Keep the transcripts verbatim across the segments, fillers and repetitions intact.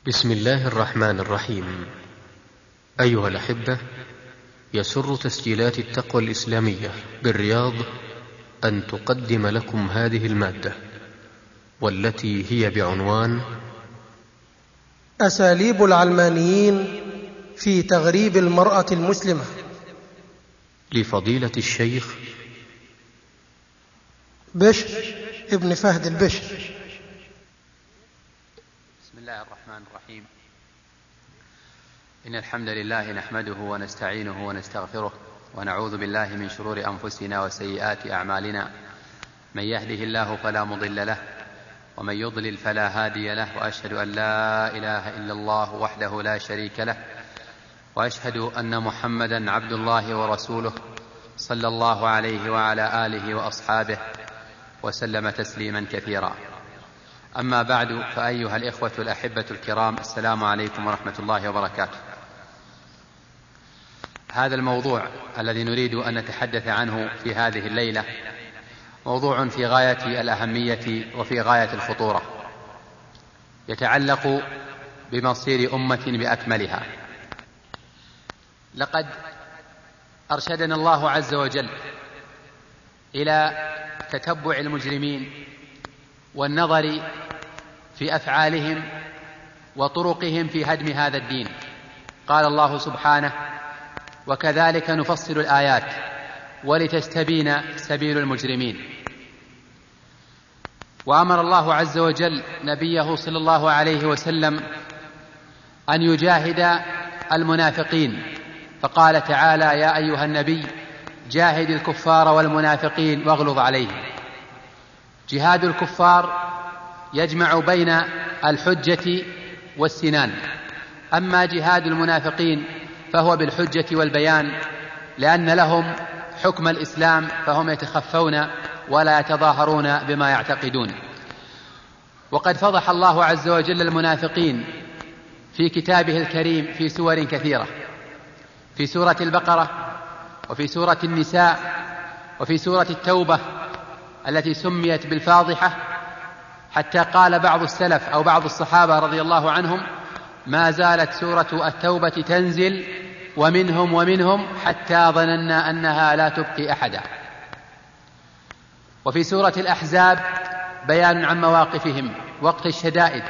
بسم الله الرحمن الرحيم. أيها الأحبة، يسر تسجيلات التقوى الإسلامية بالرياض أن تقدم لكم هذه المادة، والتي هي بعنوان أساليب العلمانيين في تغريب المرأة المسلمة، لفضيلة الشيخ بشر ابن فهد البشر. بسم الله الرحمن الرحيم. إن الحمد لله نحمده ونستعينه ونستغفره ونعوذ بالله من شرور أنفسنا وسيئات أعمالنا، من يهده الله فلا مضل له ومن يضلل فلا هادي له، وأشهد أن لا إله إلا الله وحده لا شريك له، وأشهد أن محمدا عبد الله ورسوله صلى الله عليه وعلى آله وأصحابه وسلم تسليما كثيرا. أما بعد، فأيها الإخوة الأحبة الكرام، السلام عليكم ورحمة الله وبركاته. هذا الموضوع الذي نريد أن نتحدث عنه في هذه الليلة موضوع في غاية الأهمية وفي غاية الخطورة، يتعلق بمصير أمة بأكملها. لقد أرشدنا الله عز وجل إلى تتبع المجرمين والنظر في أفعالهم وطرقهم في هدم هذا الدين. قال الله سبحانه: وكذلك نفصل الآيات ولتستبين سبيل المجرمين. وأمر الله عز وجل نبيه صلى الله عليه وسلم أن يجاهد المنافقين، فقال تعالى: يا أيها النبي جاهد الكفار والمنافقين واغلظ عليهم. جهاد الكفار يجمع بين الحجة والسنان، أما جهاد المنافقين فهو بالحجة والبيان، لأن لهم حكم الإسلام فهم يتخفون ولا يتظاهرون بما يعتقدون. وقد فضح الله عز وجل المنافقين في كتابه الكريم في سور كثيرة، في سورة البقرة وفي سورة النساء وفي سورة التوبة التي سميت بالفاضحة، حتى قال بعض السلف أو بعض الصحابة رضي الله عنهم: ما زالت سورة التوبة تنزل ومنهم ومنهم حتى ظننا أنها لا تبقي أحدا. وفي سورة الأحزاب بيان عن مواقفهم وقت الشدائد،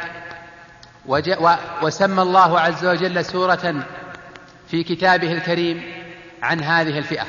وسمى الله عز وجل سورة في كتابه الكريم عن هذه الفئة.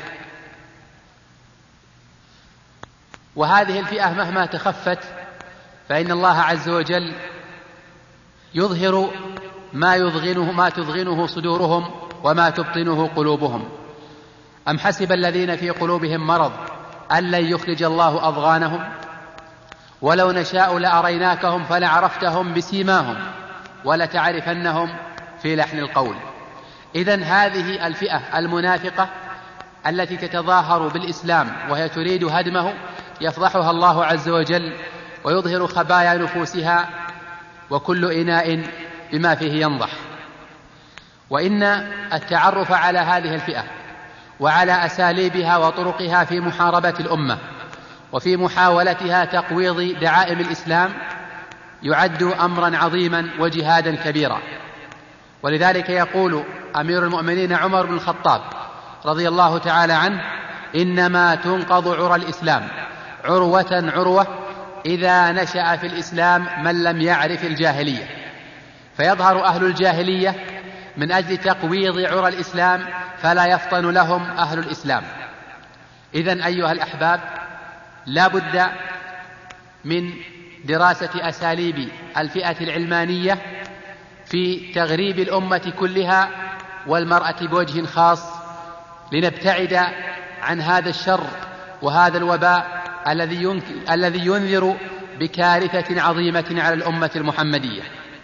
وهذه الفئة مهما تخفت فإن الله عز وجل يظهر ما يضغنه ما تضغنه صدورهم وما تبطنه قلوبهم. أم حسب الذين في قلوبهم مرض أن لن يخرج الله أضغانهم ولو نشاء لأريناكهم فلعرفتهم بسيماهم ولتعرفنهم في لحن القول. إذن هذه الفئة المنافقة التي تتظاهر بالإسلام وهي تريد هدمه يفضحها الله عز وجل ويظهر خبايا نفوسها، وكل إناء بما فيه ينضح. وإن التعرف على هذه الفئة وعلى أساليبها وطرقها في محاربة الأمة وفي محاولتها تقويض دعائم الإسلام يعد أمرا عظيما وجهادا كبيرا. ولذلك يقول أمير المؤمنين عمر بن الخطاب رضي الله تعالى عنه: إنما تنقض عرى الإسلام عروة عروة إذا نشأ في الإسلام من لم يعرف الجاهلية. فيظهر أهل الجاهلية من أجل تقويض عرى الإسلام فلا يفطن لهم أهل الإسلام. إذن أيها الأحباب، لا بد من دراسة أساليب الفئة العلمانية في تغريب الأمة كلها والمرأة بوجه خاص، لنبتعد عن هذا الشر وهذا الوباء الذي الذي ينذر بكارثة عظيمة على الأمة المحمدية.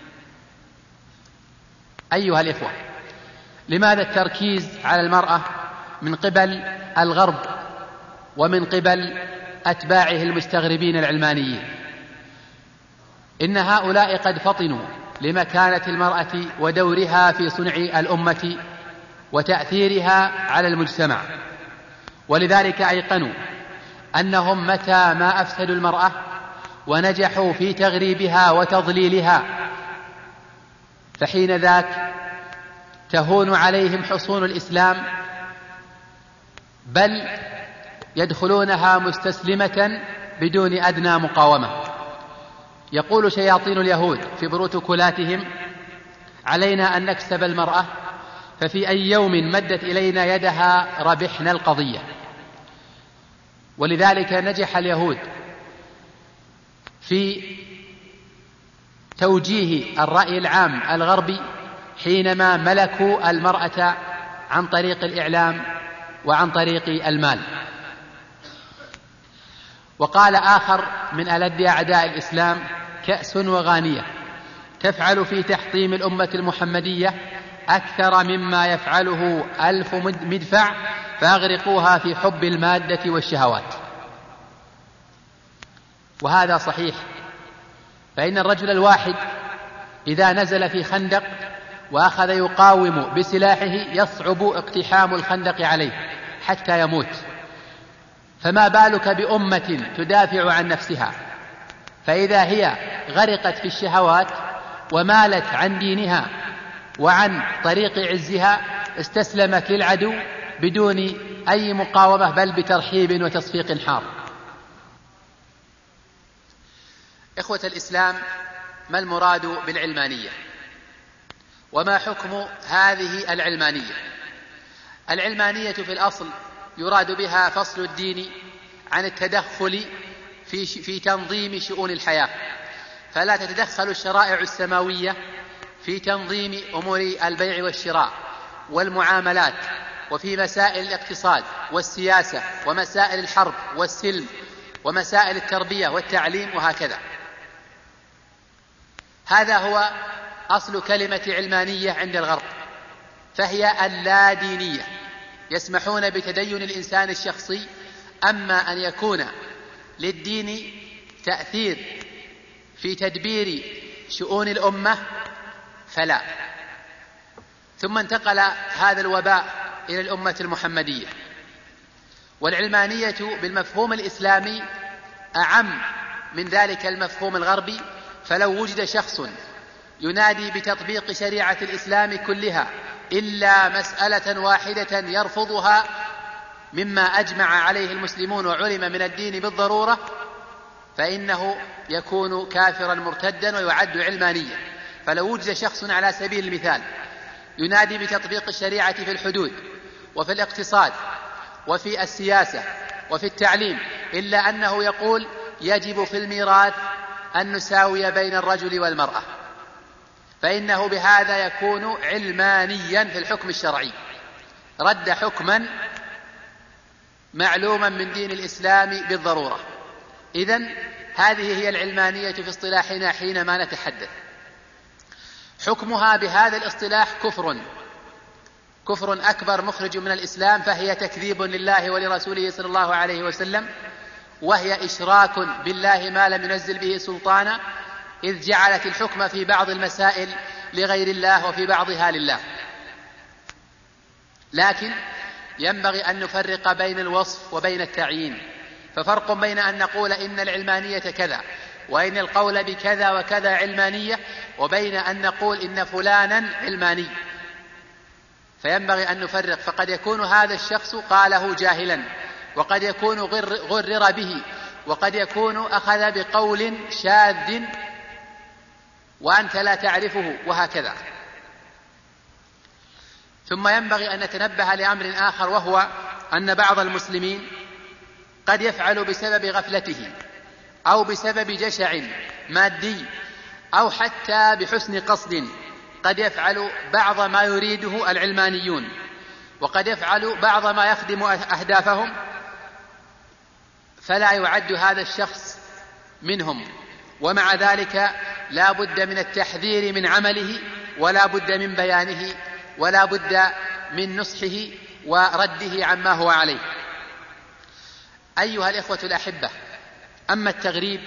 أيها الإخوة، لماذا التركيز على المرأة من قبل الغرب ومن قبل أتباعه المستغربين العلمانيين؟ إن هؤلاء قد فطنوا لمكانة المرأة ودورها في صنع الأمة وتأثيرها على المجتمع، ولذلك أيقنوا أنهم متى ما أفسدوا المرأة ونجحوا في تغريبها وتضليلها فحين ذاك تهون عليهم حصون الإسلام، بل يدخلونها مستسلمة بدون أدنى مقاومة. يقول شياطين اليهود في بروتوكولاتهم: علينا أن نكسب المرأة، ففي أي يوم مدت إلينا يدها ربحنا القضية. ولذلك نجح اليهود في توجيه الرأي العام الغربي حينما ملكوا المرأة عن طريق الإعلام وعن طريق المال. وقال آخر من ألد أعداء الإسلام: كأس وغانية تفعل في تحطيم الأمة المحمدية أكثر مما يفعله ألف مدفع، فأغرقوها في حب المادة والشهوات. وهذا صحيح، فإن الرجل الواحد إذا نزل في خندق وأخذ يقاوم بسلاحه يصعب اقتحام الخندق عليه حتى يموت، فما بالك بأمة تدافع عن نفسها؟ فإذا هي غرقت في الشهوات ومالت عن دينها وعن طريق عزها استسلمت للعدو بدون أي مقاومة، بل بترحيب وتصفيق حار. إخوة الإسلام، ما المراد بالعلمانية؟ وما حكم هذه العلمانية؟ العلمانية في الأصل يراد بها فصل الدين عن التدخل في, في تنظيم شؤون الحياة، فلا تتدخل الشرائع السماوية في تنظيم أمور البيع والشراء والمعاملات، وفي مسائل الاقتصاد والسياسة ومسائل الحرب والسلم ومسائل التربية والتعليم وهكذا. هذا هو أصل كلمة علمانية عند الغرب، فهي اللادينية، يسمحون بتدين الإنسان الشخصي، أما أن يكون للدين تأثير في تدبير شؤون الأمة فلا. ثم انتقل هذا الوباء إلى الأمة المحمدية، والعلمانية بالمفهوم الإسلامي أعم من ذلك المفهوم الغربي. فلو وجد شخص ينادي بتطبيق شريعة الإسلام كلها إلا مسألة واحدة يرفضها مما أجمع عليه المسلمون وعلم من الدين بالضرورة، فإنه يكون كافرا مرتدا ويعد علمانيا. فلو وجد شخص على سبيل المثال ينادي بتطبيق الشريعة في الحدود وفي الاقتصاد وفي السياسة وفي التعليم، إلا أنه يقول يجب في الميراث أن نساوي بين الرجل والمرأة، فإنه بهذا يكون علمانيا في الحكم الشرعي، رد حكما معلوما من دين الإسلام بالضرورة. إذن هذه هي العلمانية في اصطلاحنا حينما نتحدث. حكمها بهذا الاصطلاح كفر كفر أكبر مخرج من الإسلام، فهي تكذيب لله ولرسوله صلى الله عليه وسلم، وهي إشراك بالله ما لم ينزل به سلطانا، إذ جعلت الحكم في بعض المسائل لغير الله وفي بعضها لله. لكن ينبغي أن نفرق بين الوصف وبين التعيين، ففرق بين أن نقول إن العلمانية كذا وإن القول بكذا وكذا علمانية، وبين أن نقول إن فلانا علماني. فينبغي أن نفرق، فقد يكون هذا الشخص قاله جاهلا، وقد يكون غرر به، وقد يكون أخذ بقول شاذ وأنت لا تعرفه، وهكذا. ثم ينبغي أن نتنبه لأمر آخر، وهو أن بعض المسلمين قد يفعل بسبب غفلته أو بسبب جشع مادي أو حتى بحسن قصد، قد يفعل بعض ما يريده العلمانيون، وقد يفعل بعض ما يخدم أهدافهم، فلا يعد هذا الشخص منهم. ومع ذلك لا بد من التحذير من عمله، ولا بد من بيانه، ولا بد من نصحه ورده عما هو عليه. أيها الإخوة الأحبة، أما التغريب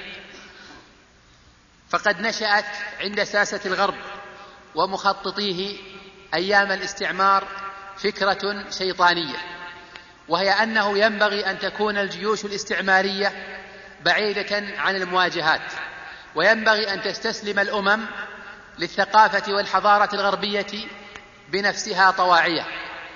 فقد نشأت عند ساسة الغرب ومخططيه أيام الاستعمار فكرة شيطانية، وهي أنه ينبغي أن تكون الجيوش الاستعمارية بعيدة عن المواجهات، وينبغي أن تستسلم الأمم للثقافة والحضارة الغربية بنفسها طواعية،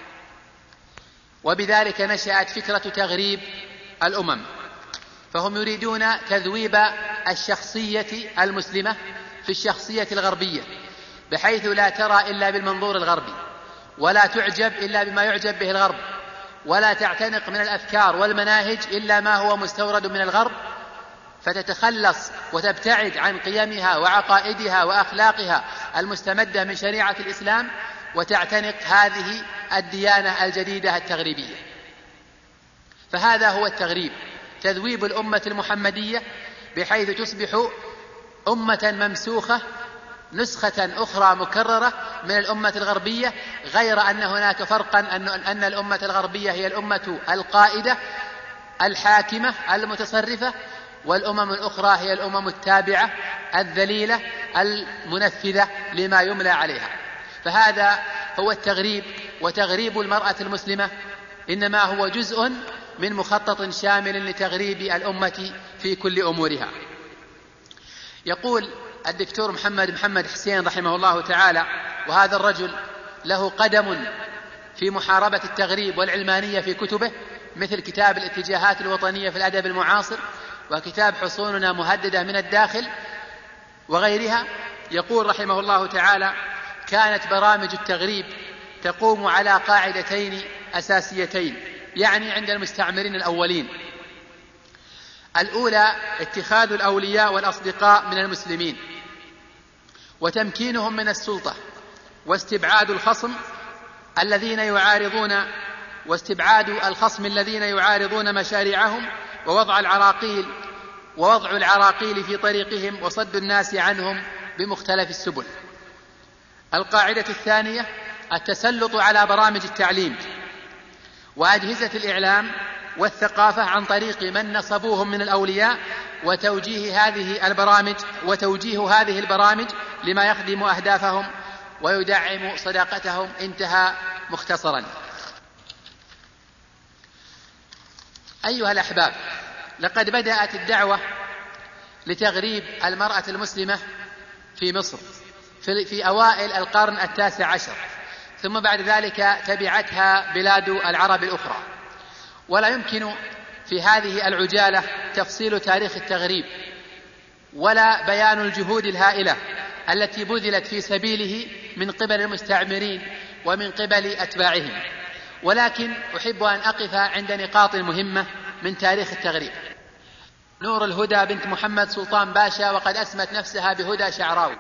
وبذلك نشأت فكرة تغريب الأمم، فهم يريدون تذويب الشخصية المسلمة في الشخصية الغربية، بحيث لا ترى إلا بالمنظور الغربي، ولا تعجب إلا بما يعجب به الغرب، ولا تعتنق من الأفكار والمناهج إلا ما هو مستورد من الغرب، فتتخلص وتبتعد عن قيمها وعقائدها وأخلاقها المستمدة من شريعة الإسلام، وتعتنق هذه الديانة الجديدة التغريبية. فهذا هو التغريب، تذويب الأمة المحمدية بحيث تصبح أمة ممسوخة، نسخة أخرى مكررة من الأمة الغربية، غير أن هناك فرقا أن الأمة الغربية هي الأمة القائدة الحاكمة المتصرفة، والأمم الأخرى هي الأمم التابعة الذليلة المنفذة لما يملى عليها. فهذا هو التغريب. وتغريب المرأة المسلمة إنما هو جزء من مخطط شامل لتغريب الأمة في كل أمورها. يقول الدكتور محمد محمد حسين رحمه الله تعالى، وهذا الرجل له قدم في محاربة التغريب والعلمانية في كتبه، مثل كتاب الاتجاهات الوطنية في الأدب المعاصر، وكتاب حصوننا مهددة من الداخل وغيرها. يقول رحمه الله تعالى: كانت برامج التغريب تقوم على قاعدتين أساسيتين، يعني عند المستعمرين الأولين: الأولى اتخاذ الأولياء والأصدقاء من المسلمين وتمكينهم من السلطة، واستبعاد الخصم الذين يعارضون واستبعاد الخصم الذين يعارضون مشاريعهم، ووضع العراقيل ووضع العراقيل في طريقهم، وصد الناس عنهم بمختلف السبل. القاعدة الثانية التسلط على برامج التعليم وأجهزة الإعلام والثقافة عن طريق من نصبوهم من الأولياء، وتوجيه هذه البرامج وتوجيه هذه البرامج لما يخدم أهدافهم ويدعم صداقتهم. انتهى مختصرا. أيها الأحباب، لقد بدأت الدعوة لتغريب المرأة المسلمة في مصر في أوائل القرن التاسع عشر، ثم بعد ذلك تبعتها بلاد العرب الأخرى، ولا يمكن في هذه العجالة تفصيل تاريخ التغريب ولا بيان الجهود الهائلة التي بذلت في سبيله من قبل المستعمرين ومن قبل أتباعهم، ولكن أحب أن أقف عند نقاط مهمة من تاريخ التغريب. نور الهدى بنت محمد سلطان باشا، وقد أسمت نفسها بهدى شعراوي.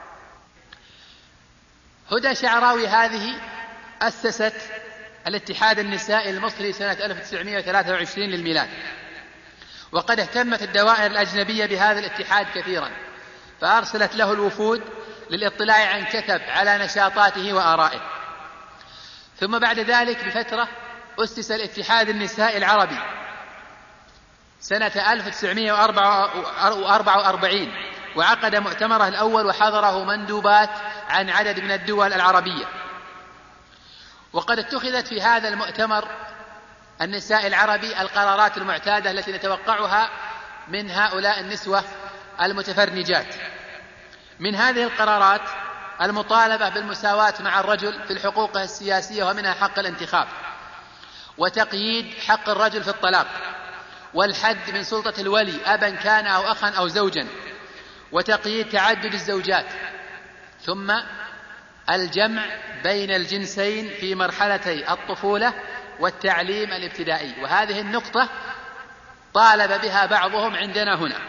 هدى شعراوي هذه أسست الاتحاد النسائي المصري سنة ألف وتسعمائة وثلاثة وعشرين للميلاد، وقد اهتمت الدوائر الأجنبية بهذا الاتحاد كثيرا، فأرسلت له الوفود للاطلاع عن كثب على نشاطاته وآرائه. ثم بعد ذلك بفترة أسس الاتحاد النسائي العربي سنة ألف وتسعمائة وأربعة وأربعين، وعقد مؤتمره الأول وحضره مندوبات عن عدد من الدول العربية. وقد اتخذت في هذا المؤتمر النساء العربي القرارات المعتادة التي نتوقعها من هؤلاء النسوة المتفرنجات. من هذه القرارات المطالبة بالمساواة مع الرجل في الحقوق السياسية، ومنها حق الانتخاب، وتقييد حق الرجل في الطلاق، والحد من سلطة الولي أبا كان أو أخا أو زوجا، وتقييد تعدد الزوجات، ثم الجمع بين الجنسين في مرحلتي الطفولة والتعليم الابتدائي. وهذه النقطة طالب بها بعضهم عندنا هنا.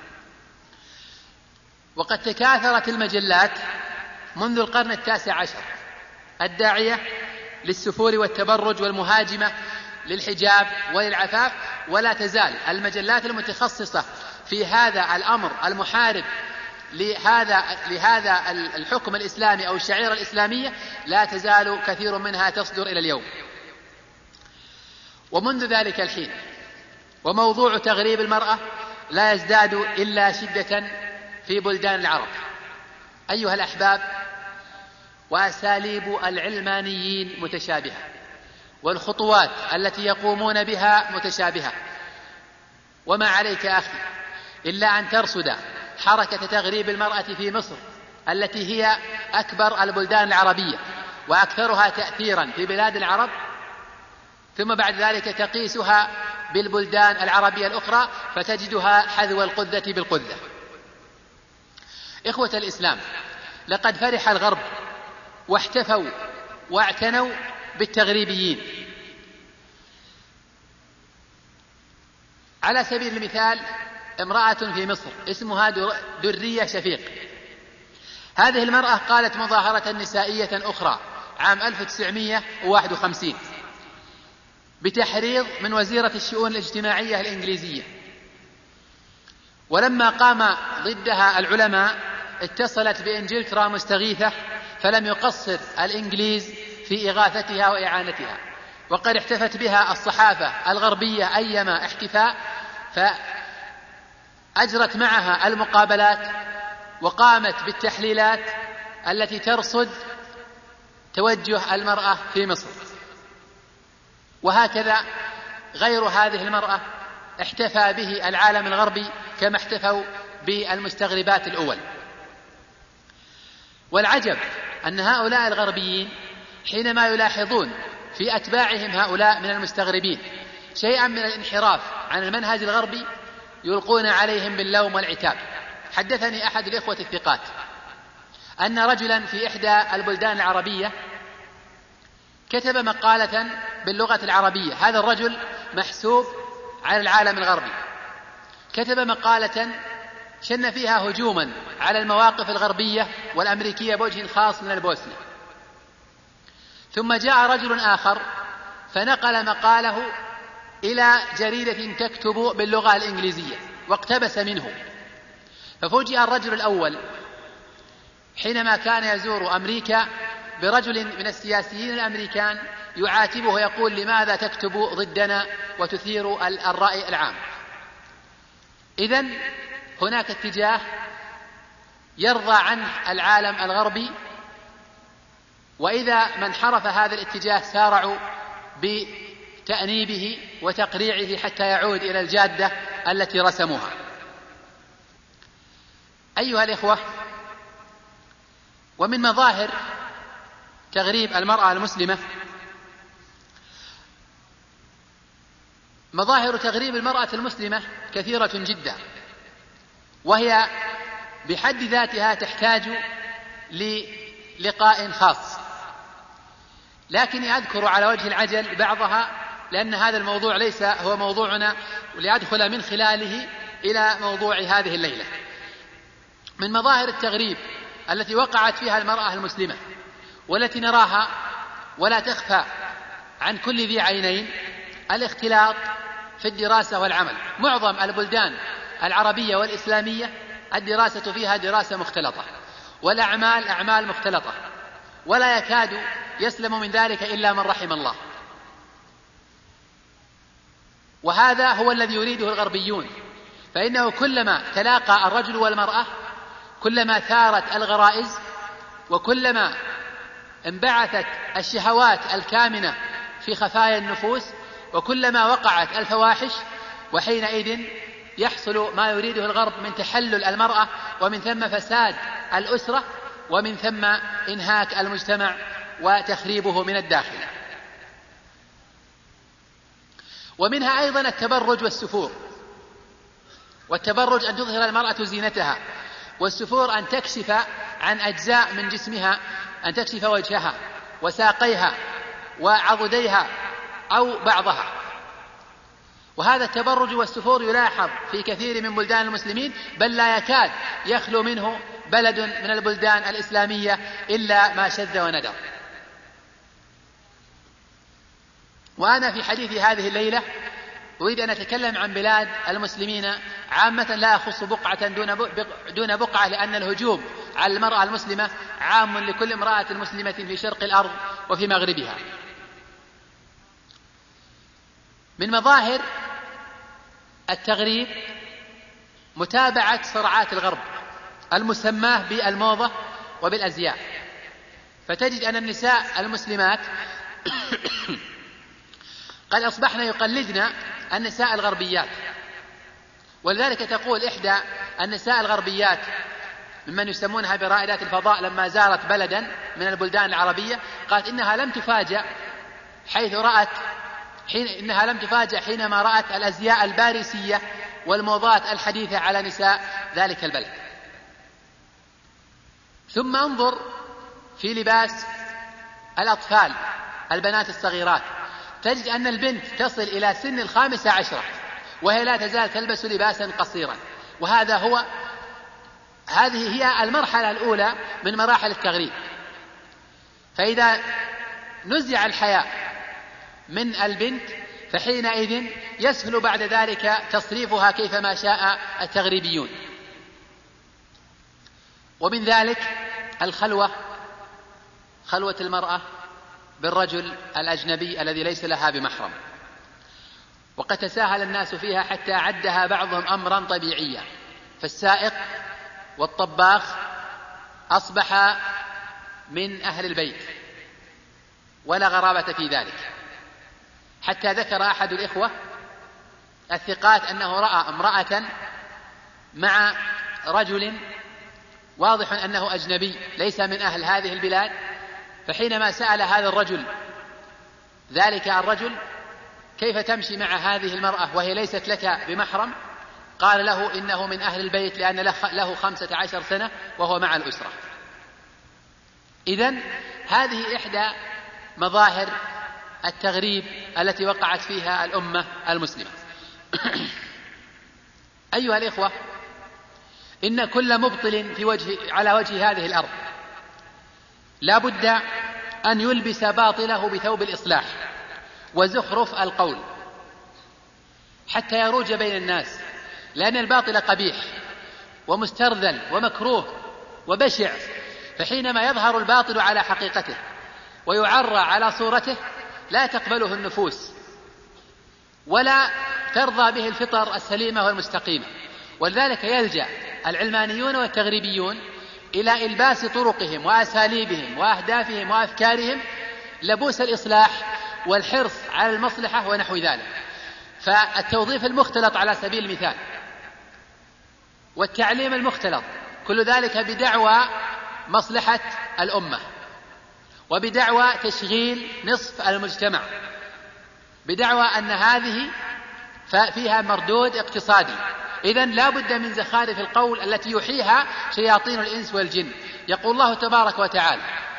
وقد تكاثرت المجلات منذ القرن التاسع عشر الداعية للسفور والتبرج والمهاجمة للحجاب وللعفاف، ولا تزال المجلات المتخصصة في هذا الأمر المحارب لهذا لهذا الحكم الإسلامي أو الشعيرة الإسلامية لا تزال كثير منها تصدر إلى اليوم. ومنذ ذلك الحين وموضوع تغريب المرأة لا يزداد إلا شدة في بلدان العرب. أيها الأحباب، وأساليب العلمانيين متشابهة، والخطوات التي يقومون بها متشابهة، وما عليك أخي إلا أن ترصد حركة تغريب المرأة في مصر التي هي أكبر البلدان العربية وأكثرها تأثيرا في بلاد العرب، ثم بعد ذلك تقيسها بالبلدان العربية الأخرى فتجدها حذو القذة بالقذة. إخوة الإسلام، لقد فرح الغرب واحتفوا واعتنوا بالتغريبيين. على سبيل المثال امرأة في مصر اسمها درية شفيق. هذه المرأة قالت مظاهرة نسائية أخرى عام ألف وتسعمائة وواحد وخمسين بتحريض من وزيرة الشؤون الاجتماعية الإنجليزية، ولما قام ضدها العلماء اتصلت بإنجلترا مستغيثة، فلم يقصر الإنجليز في إغاثتها وإعانتها، وقد احتفت بها الصحافة الغربية أيما احتفاء، فأجرت معها المقابلات وقامت بالتحليلات التي ترصد توجه المرأة في مصر. وهكذا غير هذه المرأة احتفى به العالم الغربي كما احتفوا بالمستغربات الأول. والعجب أن هؤلاء الغربيين حينما يلاحظون في أتباعهم هؤلاء من المستغربين شيئا من الانحراف عن المنهج الغربي يلقون عليهم باللوم والعتاب. حدثني أحد الإخوة الثقات أن رجلا في إحدى البلدان العربية كتب مقالة باللغة العربية، هذا الرجل محسوب على العالم الغربي، كتب مقالة شن فيها هجوما على المواقف الغربية والأمريكية بوجه خاص من البوسنة. ثم جاء رجل آخر فنقل مقاله إلى جريدة تكتب باللغة الإنجليزية واقتبس منه، ففوجئ الرجل الأول حينما كان يزور أمريكا برجل من السياسيين الأمريكان يعاتبه ويقول: لماذا تكتب ضدنا وتثير الرأي العام؟ إذن هناك اتجاه يرضى عنه العالم الغربي، وإذا من حرف هذا الاتجاه سارعوا بتأنيبه وتقريعه حتى يعود إلى الجادة التي رسموها. أيها الإخوة، ومن مظاهر تغريب المرأة المسلمة مظاهر تغريب المرأة المسلمة كثيرة جدا، وهي بحد ذاتها تحتاج للقاء خاص، لكني أذكر على وجه العجل بعضها لأن هذا الموضوع ليس هو موضوعنا، وليدخل من خلاله إلى موضوع هذه الليلة. من مظاهر التغريب التي وقعت فيها المرأة المسلمة والتي نراها ولا تخفى عن كل ذي عينين الاختلاط في الدراسة والعمل. معظم البلدان العربية والإسلامية الدراسة فيها دراسة مختلطة والأعمال أعمال مختلطة، ولا يكاد يسلم من ذلك إلا من رحم الله. وهذا هو الذي يريده الغربيون، فإنه كلما تلاقى الرجل والمرأة كلما ثارت الغرائز وكلما انبعثت الشهوات الكامنة في خفايا النفوس وكلما وقعت الفواحش، وحينئذ يحصل ما يريده الغرب من تحلل المرأة ومن ثم فساد الأسرة ومن ثم إنهاك المجتمع وتخريبه من الداخل. ومنها أيضا التبرج والسفور. والتبرج أن تظهر المرأة زينتها، والسفور أن تكشف عن أجزاء من جسمها، أن تكشف وجهها وساقيها وعضديها أو بعضها. وهذا التبرج والسفور يلاحظ في كثير من بلدان المسلمين، بل لا يكاد يخلو منه بلد من البلدان الإسلامية إلا ما شذ وندر. وأنا في حديث هذه الليلة أريد أن أتكلم عن بلاد المسلمين عامة، لا أخص بقعة دون بقعة، لأن الهجوم على المرأة المسلمة عام لكل امرأة مسلمة في شرق الأرض وفي مغربها. من مظاهر التغريب متابعة صراعات الغرب المسماه بالموضة وبالأزياء، فتجد أن النساء المسلمات قد أصبحن يقلدن النساء الغربيات. ولذلك تقول إحدى النساء الغربيات ممن يسمونها برائدات الفضاء لما زارت بلدا من البلدان العربية قالت إنها لم تفاجأ حيث رأت حين إنها لم تفاجأ حينما رأت الأزياء الباريسية والموضات الحديثة على نساء ذلك البلد. ثم انظر في لباس الأطفال البنات الصغيرات، تجد أن البنت تصل إلى سن الخامسة عشرة وهي لا تزال تلبس لباسا قصيرا، وهذا هو هذه هي المرحلة الأولى من مراحل التغريب. فإذا نزع الحياء من البنت فحينئذ يسهل بعد ذلك تصريفها كيفما شاء التغريبيون. ومن ذلك الخلوة، خلوة المرأة بالرجل الأجنبي الذي ليس لها بمحرم، وقد تساهل الناس فيها حتى عدها بعضهم أمرا طبيعيا، فالسائق والطباخ أصبح من أهل البيت ولا غرابة في ذلك، حتى ذكر أحد الإخوة الثقات أنه رأى امرأة مع رجل واضح أنه أجنبي ليس من أهل هذه البلاد، فحينما سأل هذا الرجل ذلك الرجل كيف تمشي مع هذه المرأة وهي ليست لك بمحرم، قال له إنه من أهل البيت لأن له خمسة عشر سنة وهو مع الأسرة. إذن هذه إحدى مظاهر التغريب التي وقعت فيها الأمة المسلمة. أيها الإخوة، إن كل مبطل في وجه على وجه هذه الأرض لا بد أن يلبس باطله بثوب الإصلاح وزخرف القول حتى يروج بين الناس، لأن الباطل قبيح ومسترذل ومكروه وبشع، فحينما يظهر الباطل على حقيقته ويعرى على صورته لا تقبله النفوس ولا ترضى به الفطر السليمة والمستقيمة. ولذلك يلجأ العلمانيون والتغريبيون إلى إلباس طرقهم وأساليبهم وأهدافهم وأفكارهم لبوس الإصلاح والحرص على المصلحة ونحو ذلك. فالتوظيف المختلط على سبيل المثال والتعليم المختلط كل ذلك بدعوى مصلحة الأمة وبدعوى تشغيل نصف المجتمع، بدعوى أن هذه فيها مردود اقتصادي. إذن لا بد من زخارف القول التي يحييها شياطين الإنس والجن. يقول الله تبارك وتعالى: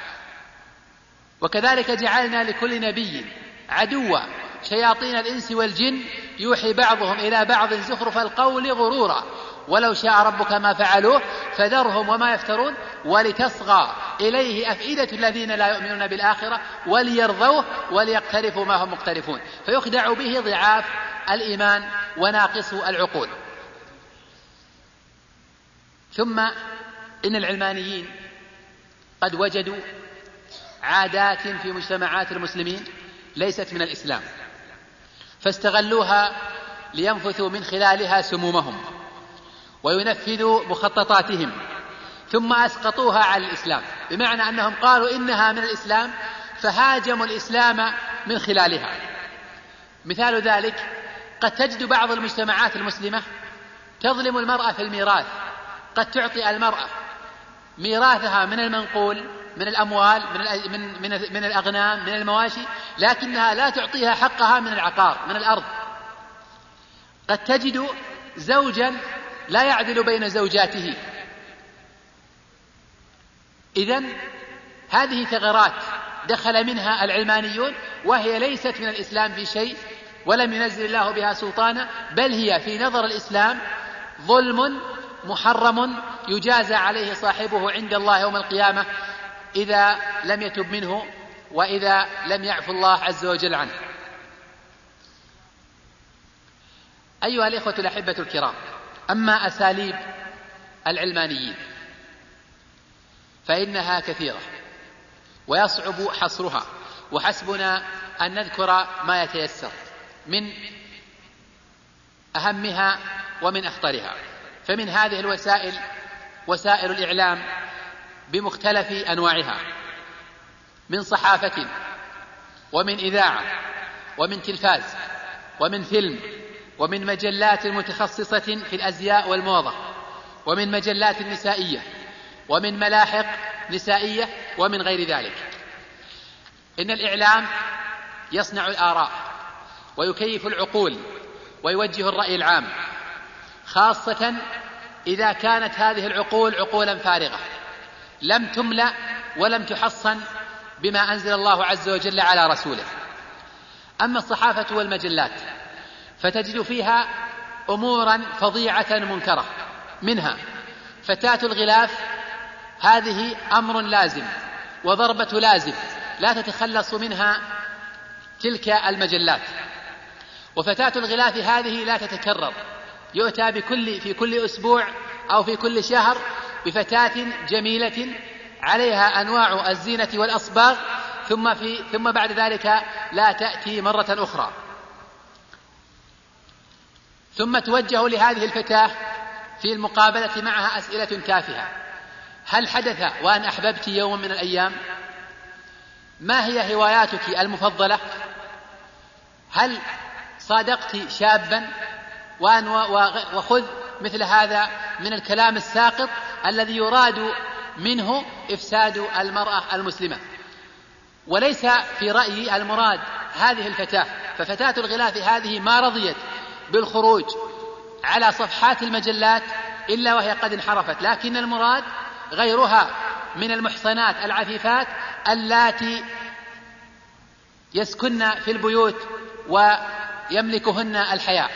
وكذلك جعلنا لكل نبي عدوا شياطين الإنس والجن يوحي بعضهم إلى بعض زخرف القول غرورا ولو شاء ربك ما فعلوه فذرهم وما يفترون ولتصغى إليه أفئدة الذين لا يؤمنون بالآخرة وليرضوه وليقترفوا ما هم مقترفون، فيخدع به ضعاف الإيمان وناقص العقول. ثم إن العلمانيين قد وجدوا عادات في مجتمعات المسلمين ليست من الإسلام، فاستغلوها لينفثوا من خلالها سمومهم وينفذوا مخططاتهم، ثم أسقطوها على الإسلام، بمعنى أنهم قالوا إنها من الإسلام فهاجموا الإسلام من خلالها. مثال ذلك قد تجد بعض المجتمعات المسلمة تظلم المرأة في الميراث، قد تعطي المرأة ميراثها من المنقول من الأموال من, من, من, من الأغنام من المواشي، لكنها لا تعطيها حقها من العقار من الأرض. قد تجد زوجا لا يعدل بين زوجاته. إذن هذه ثغرات دخل منها العلمانيون وهي ليست من الإسلام في شيء ولم ينزل الله بها سلطانا، بل هي في نظر الإسلام ظلم محرم يجازى عليه صاحبه عند الله يوم القيامة إذا لم يتب منه وإذا لم يعفو الله عز وجل عنه. أيها الإخوة الأحبة الكرام، أما أساليب العلمانيين فإنها كثيرة ويصعب حصرها، وحسبنا أن نذكر ما يتيسر من أهمها ومن أخطرها. فمن هذه الوسائل وسائل الإعلام بمختلف أنواعها، من صحافة ومن إذاعة ومن تلفاز ومن فيلم ومن مجلات متخصصة في الأزياء والموضة ومن مجلات نسائية ومن ملاحق نسائية ومن غير ذلك. إن الإعلام يصنع الآراء ويكيف العقول ويوجه الرأي العام، خاصة إذا كانت هذه العقول عقولا فارغة لم تملأ ولم تحصن بما أنزل الله عز وجل على رسوله. أما الصحافة والمجلات فتجد فيها أمورا فظيعة منكرة، منها فتاة الغلاف، هذه أمر لازم وضربة لازم لا تتخلص منها تلك المجلات. وفتاة الغلاف هذه لا تتكرر، يؤتى بكل في كل أسبوع أو في كل شهر بفتاة جميلة عليها أنواع الزينة والأصباغ، ثم, في ثم بعد ذلك لا تأتي مرة أخرى. ثم توجه لهذه الفتاة في المقابلة معها أسئلة تافهة: هل حدث وأن أحببت يوم من الأيام؟ ما هي هواياتك المفضلة؟ هل صادقت شابا؟ وأن وخذ مثل هذا من الكلام الساقط الذي يراد منه إفساد المرأة المسلمة. وليس في رأيي المراد هذه الفتاة، ففتاة الغلاف هذه ما رضيت بالخروج على صفحات المجلات إلا وهي قد انحرفت، لكن المراد غيرها من المحصنات العفيفات اللاتي يسكن في البيوت ويملكهن الحياء.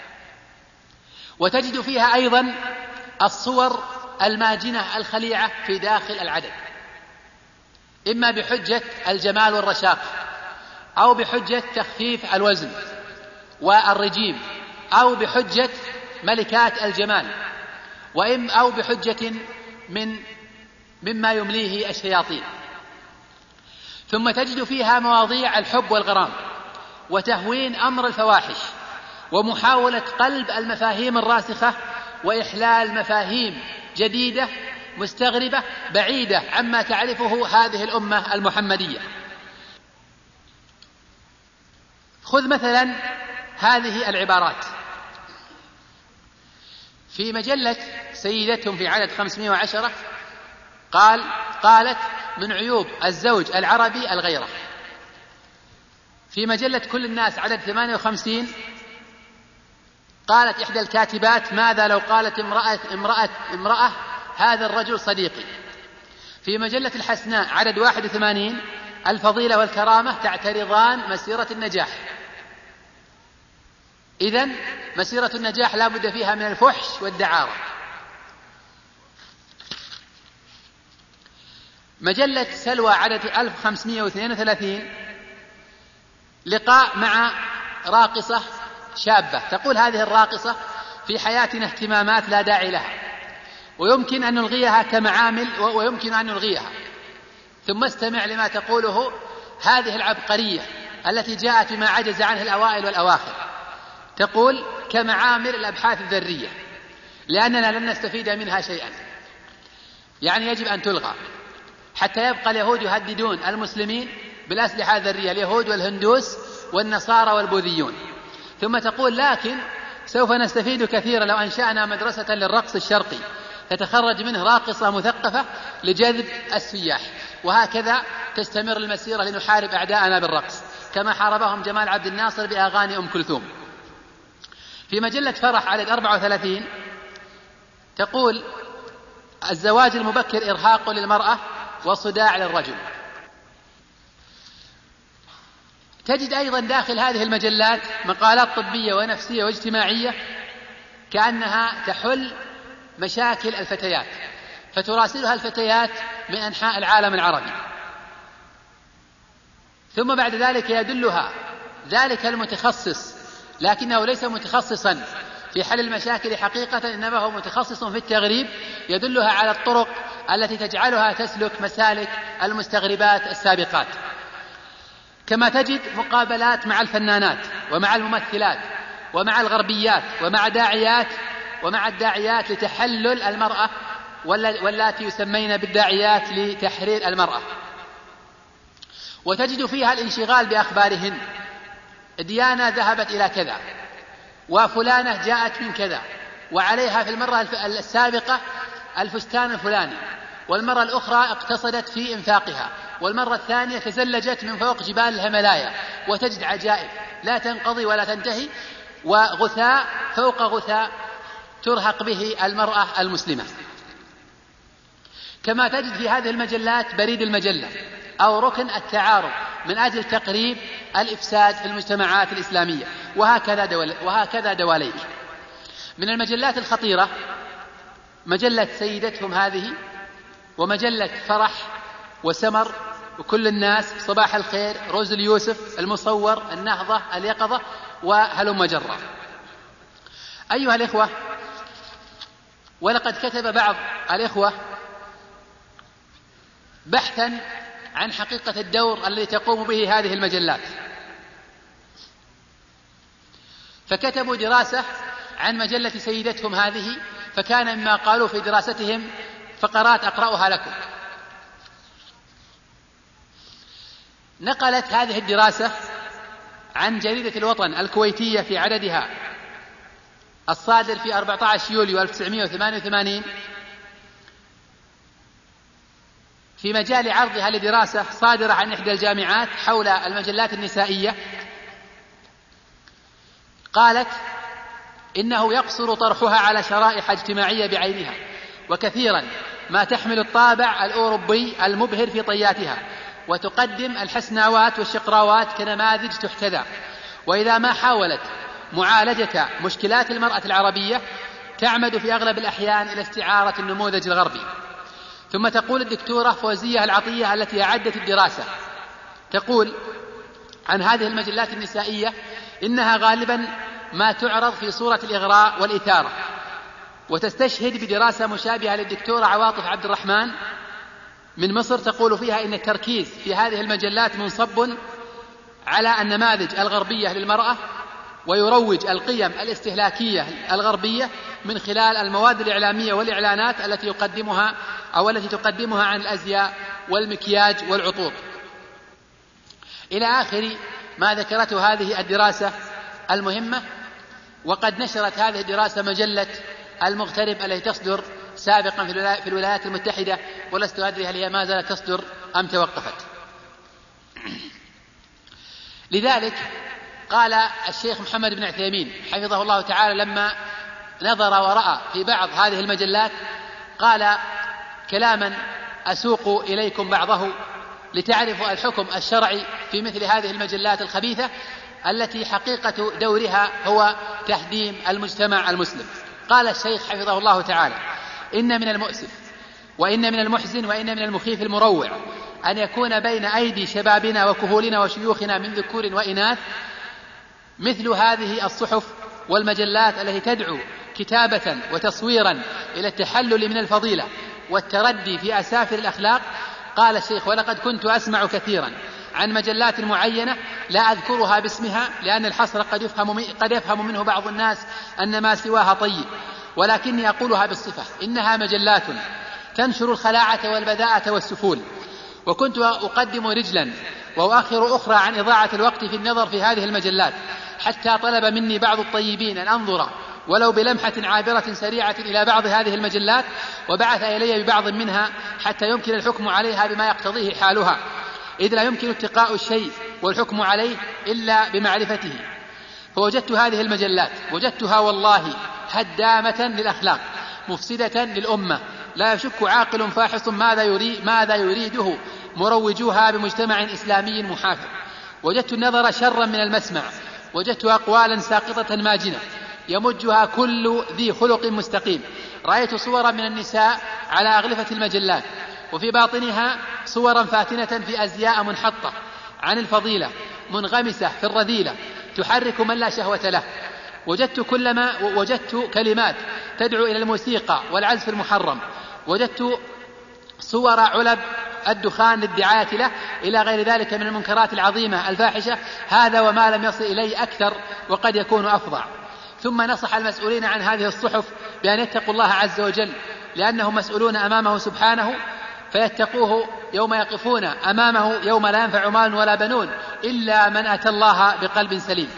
وتجد فيها أيضا الصور الماجنة الخليعة في داخل العدد، إما بحجة الجمال والرشاق، أو بحجة تخفيف الوزن والرجيم، أو بحجة ملكات الجمال، وإم أو بحجة من مما يمليه الشياطين. ثم تجد فيها مواضيع الحب والغرام وتهوين أمر الفواحش ومحاولة قلب المفاهيم الراسخة وإحلال مفاهيم جديدة مستغربة بعيدة عما تعرفه هذه الأمة المحمدية. خذ مثلا هذه العبارات في مجلة سيدتهم في عدد خمسمائة وعشرة، قال قالت: من عيوب الزوج العربي الغيرة. في مجلة كل الناس عدد ثمانية وخمسين قالت إحدى الكاتبات: ماذا لو قالت امرأة, امرأة, امرأة هذا الرجل صديقي. في مجلة الحسناء عدد واحد وثمانين: الفضيلة والكرامة تعترضان مسيرة النجاح. إذن مسيرة النجاح لا بد فيها من الفحش والدعارة. مجلة سلوى عدد ألف وخمسمائة واثنين وثلاثين: لقاء مع راقصة شابة، تقول هذه الراقصة: في حياتنا اهتمامات لا داعي لها، ويمكن أن نلغيها كمعامل ويمكن أن نلغيها. ثم استمع لما تقوله هذه العبقرية التي جاءت بما عجز عنه الأوائل والأواخر. تقول: كمعامل الأبحاث الذرية، لأننا لن نستفيد منها شيئا، يعني يجب أن تلغى، حتى يبقى اليهود يهددون المسلمين بالأسلحة الذرية، اليهود والهندوس والنصارى والبوذيون. ثم تقول: لكن سوف نستفيد كثيرا لو أنشأنا مدرسة للرقص الشرقي تتخرج منه راقصة مثقفة لجذب السياح. وهكذا تستمر المسيرة لنحارب أعداءنا بالرقص كما حاربهم جمال عبد الناصر بأغاني أم كلثوم. في مجلة فرح عدد أربعة وثلاثين تقول: الزواج المبكر إرهاق للمرأة وصداع للرجل. تجد أيضا داخل هذه المجلات مقالات طبية ونفسية واجتماعية كأنها تحل مشاكل الفتيات، فتراسلها الفتيات من أنحاء العالم العربي، ثم بعد ذلك يدلها ذلك المتخصص، لكنه ليس متخصصا في حل المشاكل حقيقة، إنما هو متخصص في التغريب، يدلها على الطرق التي تجعلها تسلك مسالك المستغربات السابقات. كما تجد مقابلات مع الفنانات ومع الممثلات ومع الغربيات ومع داعيات ومع الداعيات لتحلل المرأة واللاتي يسمين بالداعيات لتحرير المرأة. وتجد فيها الانشغال بأخبارهن: ديانة ذهبت إلى كذا، وفلانة جاءت من كذا، وعليها في المرة السابقة الفستان الفلاني، والمرة الأخرى اقتصدت في إنفاقها، والمرة الثانية تزلجت من فوق جبال الهملايا وتجد عجائب لا تنقضي ولا تنتهي، وغثاء فوق غثاء ترهق به المرأة المسلمة. كما تجد في هذه المجلات بريد المجلة أو ركن التعارض من أجل تقريب الإفساد في المجتمعات الإسلامية، وهكذا, دول وهكذا دواليك. من المجلات الخطيرة مجلة سيدتهم هذه، ومجلة فرح وسمر وكل الناس، صباح الخير، روز اليوسف، المصور، النهضة، اليقظة، وهلم جرا. أيها الإخوة، ولقد كتب بعض الإخوة بحثا عن حقيقة الدور الذي تقوم به هذه المجلات، فكتبوا دراسة عن مجلة سيدتهم هذه، فكان مما قالوا في دراستهم فقرات أقرأها لكم. نقلت هذه الدراسة عن جريدة الوطن الكويتية في عددها الصادر في أربعة عشر يوليو ألف وتسعمائة وثمانية وثمانين في مجال عرضها لدراسة صادرة عن إحدى الجامعات حول المجلات النسائية. قالت إنه يقصر طرحها على شرائح اجتماعية بعينها، وكثيرا ما تحمل الطابع الأوروبي المبهر في طياتها، وتقدم الحسناوات والشقراوات كنماذج تحتذى، وإذا ما حاولت معالجة مشكلات المرأة العربية تعمد في أغلب الأحيان إلى استعارة النموذج الغربي. ثم تقول الدكتورة فوزية العطية التي أعدت الدراسة، تقول عن هذه المجلات النسائية إنها غالبا ما تعرض في صورة الإغراء والإثارة، وتستشهد بدراسة مشابهة للدكتورة عواطف عبد الرحمن من مصر، تقول فيها إن التركيز في هذه المجلات منصب على النماذج الغربية للمرأة، ويروج القيم الاستهلاكية الغربية من خلال المواد الإعلامية والإعلانات التي يقدمها أو التي تقدمها عن الأزياء والمكياج والعطور، إلى آخر ما ذكرته هذه الدراسة المهمة. وقد نشرت هذه الدراسة مجلة المغترب التي تصدر سابقا في الولايات المتحدة، ولست أدري هل هي ما زالت تصدر أم توقفت. لذلك قال الشيخ محمد بن عثيمين حفظه الله تعالى لما نظر ورأى في بعض هذه المجلات، قال كلاما أسوق إليكم بعضه لتعرفوا الحكم الشرعي في مثل هذه المجلات الخبيثة التي حقيقة دورها هو تهديم المجتمع المسلم. قال الشيخ حفظه الله تعالى: إن من المؤسف وإن من المحزن وإن من المخيف المروع أن يكون بين أيدي شبابنا وكهولنا وشيوخنا من ذكور وإناث مثل هذه الصحف والمجلات التي تدعو كتابة وتصويرا إلى التحلل من الفضيلة والتردي في أسافل الأخلاق. قال الشيخ: ولقد كنت أسمع كثيرا عن مجلات معينة لا أذكرها باسمها لأن الحصر قد يفهم, قد يفهم منه بعض الناس أن ما سواها طيب، ولكني أقولها بالصفة: إنها مجلات تنشر الخلاعة والبذاءة والسفول. وكنت أقدم رجلا وأؤخر أخرى عن إضاعة الوقت في النظر في هذه المجلات، حتى طلب مني بعض الطيبين أن أنظر ولو بلمحة عابرة سريعة إلى بعض هذه المجلات، وبعث إلي ببعض منها حتى يمكن الحكم عليها بما يقتضيه حالها، إذ لا يمكن اتقاء الشيء والحكم عليه إلا بمعرفته. فوجدت هذه المجلات وجدتها والله هدامة للأخلاق مفسدة للأمة، لا يشك عاقل فاحص ماذا يريد ماذا يريده مروجوها بمجتمع إسلامي محافظ. وجدت النظر شرا من المسمع، وجدت أقوالا ساقطة ماجنة يمجها كل ذي خلق مستقيم. رأيت صورا من النساء على أغلفة المجلات، وفي باطنها صورا فاتنة في أزياء منحطة عن الفضيلة منغمسة في الرذيلة تحرك من لا شهوة له. وجدت كلما وجدت كلمات تدعو إلى الموسيقى والعزف المحرم، وجدت صور علب الدخان للدعاية له، إلى غير ذلك من المنكرات العظيمة الفاحشة. هذا وما لم يصل إليه أكثر وقد يكون أفظع. ثم نصح المسؤولين عن هذه الصحف بأن يتقوا الله عز وجل، لأنهم مسؤولون أمامه سبحانه، فيتقوه يوم يقفون أمامه يوم لا ينفع مال ولا بنون إلا من أتى الله بقلب سليم.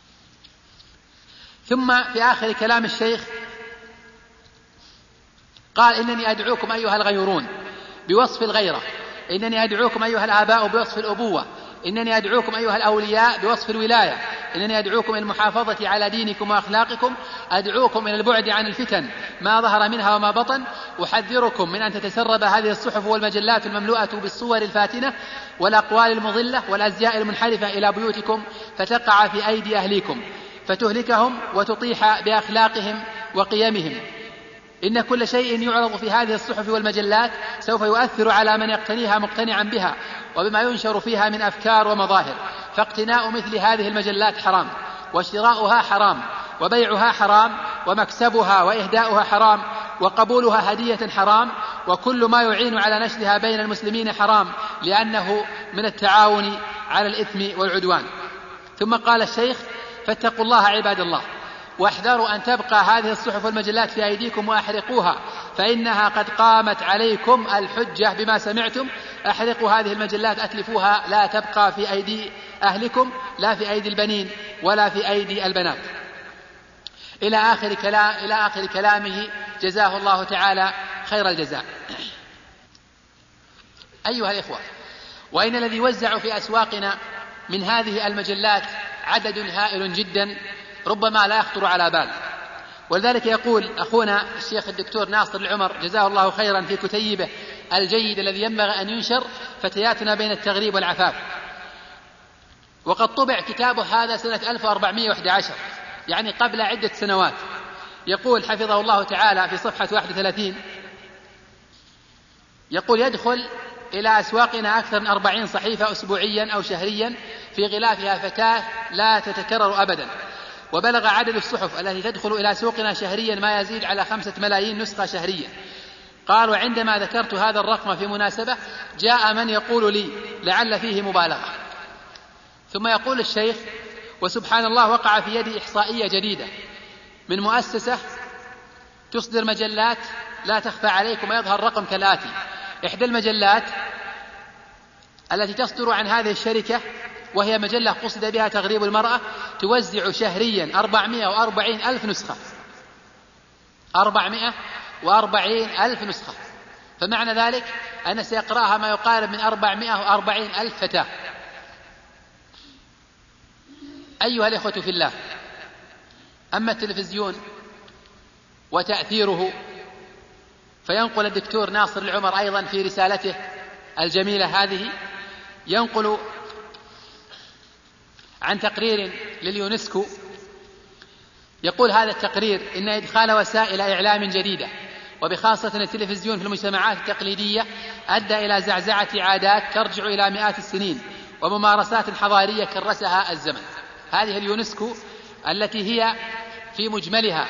ثم في آخر كلام الشيخ قال إنني أدعوكم أيها الغيورون بوصف الغيرة، إنني أدعوكم أيها الآباء بوصف الأبوة، إنني أدعوكم أيها الأولياء بوصف الولاية، إنني أدعوكم إلى المحافظة على دينكم وأخلاقكم، أدعوكم إلى البعد عن الفتن ما ظهر منها وما بطن، أحذركم من أن تتسرب هذه الصحف والمجلات المملوءة بالصور الفاتنة والأقوال المضلة والأزياء المنحرفة إلى بيوتكم فتقع في أيدي أهليكم فتهلكهم وتطيح بأخلاقهم وقيمهم. إن كل شيء يعرض في هذه الصحف والمجلات سوف يؤثر على من يقتنيها مقتنعا بها وبما ينشر فيها من أفكار ومظاهر، فاقتناء مثل هذه المجلات حرام، وشراؤها حرام، وبيعها حرام، ومكسبها وإهداؤها حرام، وقبولها هدية حرام، وكل ما يعين على نشرها بين المسلمين حرام، لأنه من التعاون على الإثم والعدوان. ثم قال الشيخ: فاتقوا الله عباد الله، واحذروا أن تبقى هذه الصحف والمجلات في أيديكم وأحرقوها، فإنها قد قامت عليكم الحجة بما سمعتم. أحرقوا هذه المجلات، أتلفوها، لا تبقى في أيدي أهلكم، لا في أيدي البنين ولا في أيدي البنات. إلى آخر كلام إلى آخر كلامه جزاه الله تعالى خير الجزاء. أيها الإخوة، وإن الذي يوزع في أسواقنا من هذه المجلات عدد هائل جدا ربما لا يخطر على بال، ولذلك يقول أخونا الشيخ الدكتور ناصر العمر جزاه الله خيرا في كتيبه الجيد الذي ينبغي أن ينشر: فتياتنا بين التغريب والعفاف، وقد طبع كتابه هذا سنة ألف وأربعمائة وأحد عشر، يعني قبل عدة سنوات. يقول حفظه الله تعالى في صفحة واحد وثلاثين، يقول: يدخل إلى أسواقنا أكثر من أربعين صحيفة أسبوعيا أو شهريا في غلافها فتاة لا تتكرر أبدا، وبلغ عدد الصحف التي تدخل إلى سوقنا شهريا ما يزيد على خمسة ملايين نسخة شهريا. قال: وعندما ذكرت هذا الرقم في مناسبة جاء من يقول لي لعل فيه مبالغة. ثم يقول الشيخ: وسبحان الله، وقع في يدي إحصائية جديدة من مؤسسة تصدر مجلات لا تخفى عليكم، ويظهر الرقم كالآتي: إحدى المجلات التي تصدر عن هذه الشركة، وهي مجلة قصد بها تغريب المرأة، توزع شهريا أربعمائة وأربعين ألف نسخة أربعمائة وأربعين ألف نسخة فمعنى ذلك أن سيقرأها ما يقارب من أربعمائة وأربعين ألف فتاة. أيها الإخوة في الله، أما التلفزيون وتأثيره فينقل الدكتور ناصر العمر أيضا في رسالته الجميلة هذه، ينقل عن تقرير لليونسكو، يقول هذا التقرير: إن إدخال وسائل إعلام جديدة وبخاصة التلفزيون في المجتمعات التقليدية أدى إلى زعزعة عادات ترجع إلى مئات السنين وممارسات حضارية كرسها الزمن. هذه اليونسكو التي هي في مجملها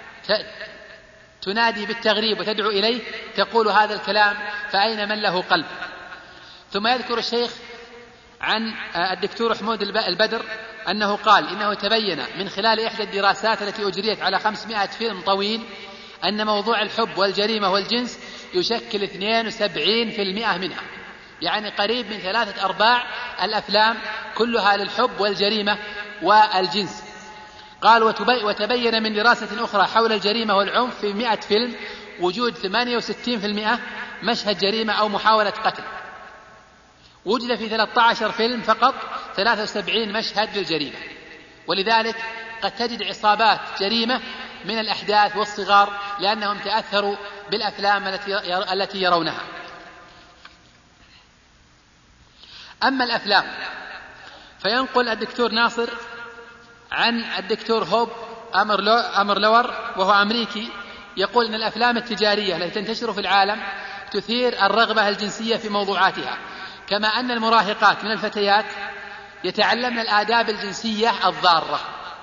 تنادي بالتغريب وتدعو إليه تقول هذا الكلام، فأين من له قلب؟ ثم يذكر الشيخ عن الدكتور حمود البدر أنه قال: إنه تبين من خلال إحدى الدراسات التي أجريت على خمسمائة فيلم طويل أن موضوع الحب والجريمة والجنس يشكل اثنين وسبعين بالمئة منها، يعني قريب من ثلاثة أرباع الأفلام كلها للحب والجريمة والجنس. قال: وتبين من دراسة أخرى حول الجريمة والعنف في مئة فيلم وجود ثمانية وستين بالمئة مشهد جريمة أو محاولة قتل، وجد في ثلاثة عشر فيلم فقط ثلاثة وسبعين مشهد للجريمة. ولذلك قد تجد عصابات جريمة من الأحداث والصغار لأنهم تأثروا بالأفلام التي يرونها. أما الأفلام فينقل الدكتور ناصر عن الدكتور هوب أمر لور وهو أمريكي، يقول إن الأفلام التجارية التي تنتشر في العالم تثير الرغبة الجنسية في موضوعاتها، كما أن المراهقات من الفتيات يتعلمن الآداب الجنسية الضارة.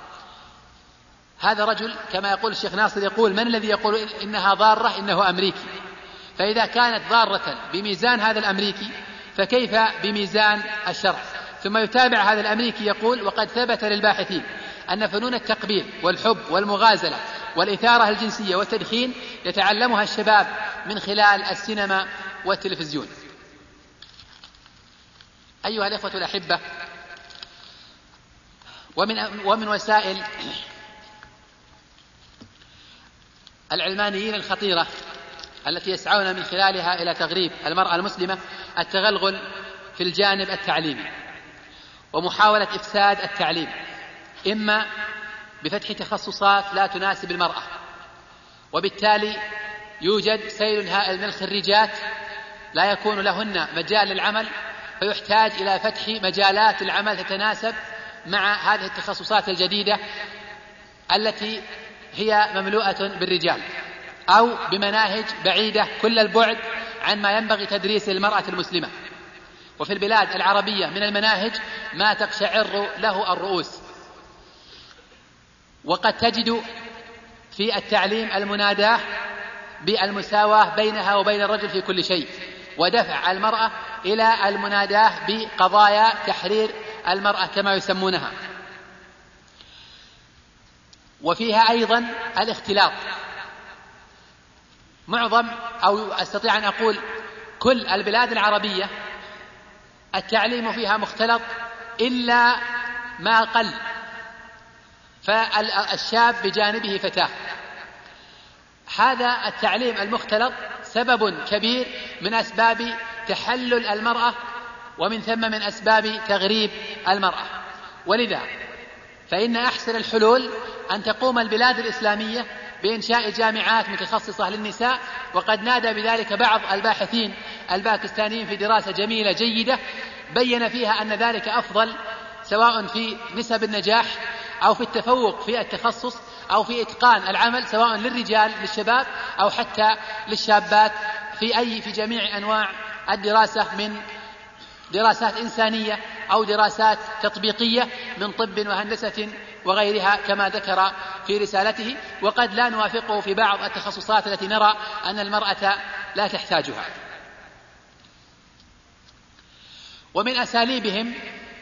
هذا رجل كما يقول الشيخ ناصر يقول: من الذي يقول إنها ضارة؟ إنه أمريكي. فإذا كانت ضارة بميزان هذا الأمريكي فكيف بميزان الشرع؟ ثم يتابع هذا الأمريكي يقول: وقد ثبت للباحثين أن فنون التقبيل والحب والمغازلة والإثارة الجنسية والتدخين يتعلمها الشباب من خلال السينما والتلفزيون. أيها الإخوة الأحبة، ومن, ومن وسائل العلمانيين الخطيرة التي يسعون من خلالها إلى تغريب المرأة المسلمة التغلغل في الجانب التعليمي ومحاولة إفساد التعليم، إما بفتح تخصصات لا تناسب المرأة، وبالتالي يوجد سيل هائل من الخريجات لا يكون لهن مجال للعمل، فيحتاج إلى فتح مجالات العمل تتناسب مع هذه التخصصات الجديدة التي هي مملوءة بالرجال، أو بمناهج بعيدة كل البعد عن ما ينبغي تدريس للمرأة المسلمة. وفي البلاد العربية من المناهج ما تقشعر له الرؤوس، وقد تجد في التعليم المناداة بالمساواة بينها وبين الرجل في كل شيء، ودفع المرأة إلى المناداة بقضايا تحرير المرأة كما يسمونها. وفيها أيضا الاختلاط. معظم أو أستطيع أن أقول كل البلاد العربية التعليم فيها مختلط إلا ما قل، فالشاب بجانبه فتاة. هذا التعليم المختلط سبب كبير من أسباب تحلل المرأة، ومن ثم من أسباب تغريب المرأة. ولذا فإن أحسن الحلول أن تقوم البلاد الإسلامية بإنشاء جامعات متخصصة للنساء، وقد نادى بذلك بعض الباحثين الباكستانيين في دراسة جميلة جيدة بين فيها أن ذلك أفضل، سواء في نسب النجاح أو في التفوق في التخصص أو في إتقان العمل، سواء للرجال للشباب أو حتى للشابات، في أي في جميع أنواع الدراسة، من دراسات إنسانية أو دراسات تطبيقية من طب وهندسة وغيرها كما ذكر في رسالته. وقد لا نوافقه في بعض التخصصات التي نرى أن المرأة لا تحتاجها. ومن أساليبهم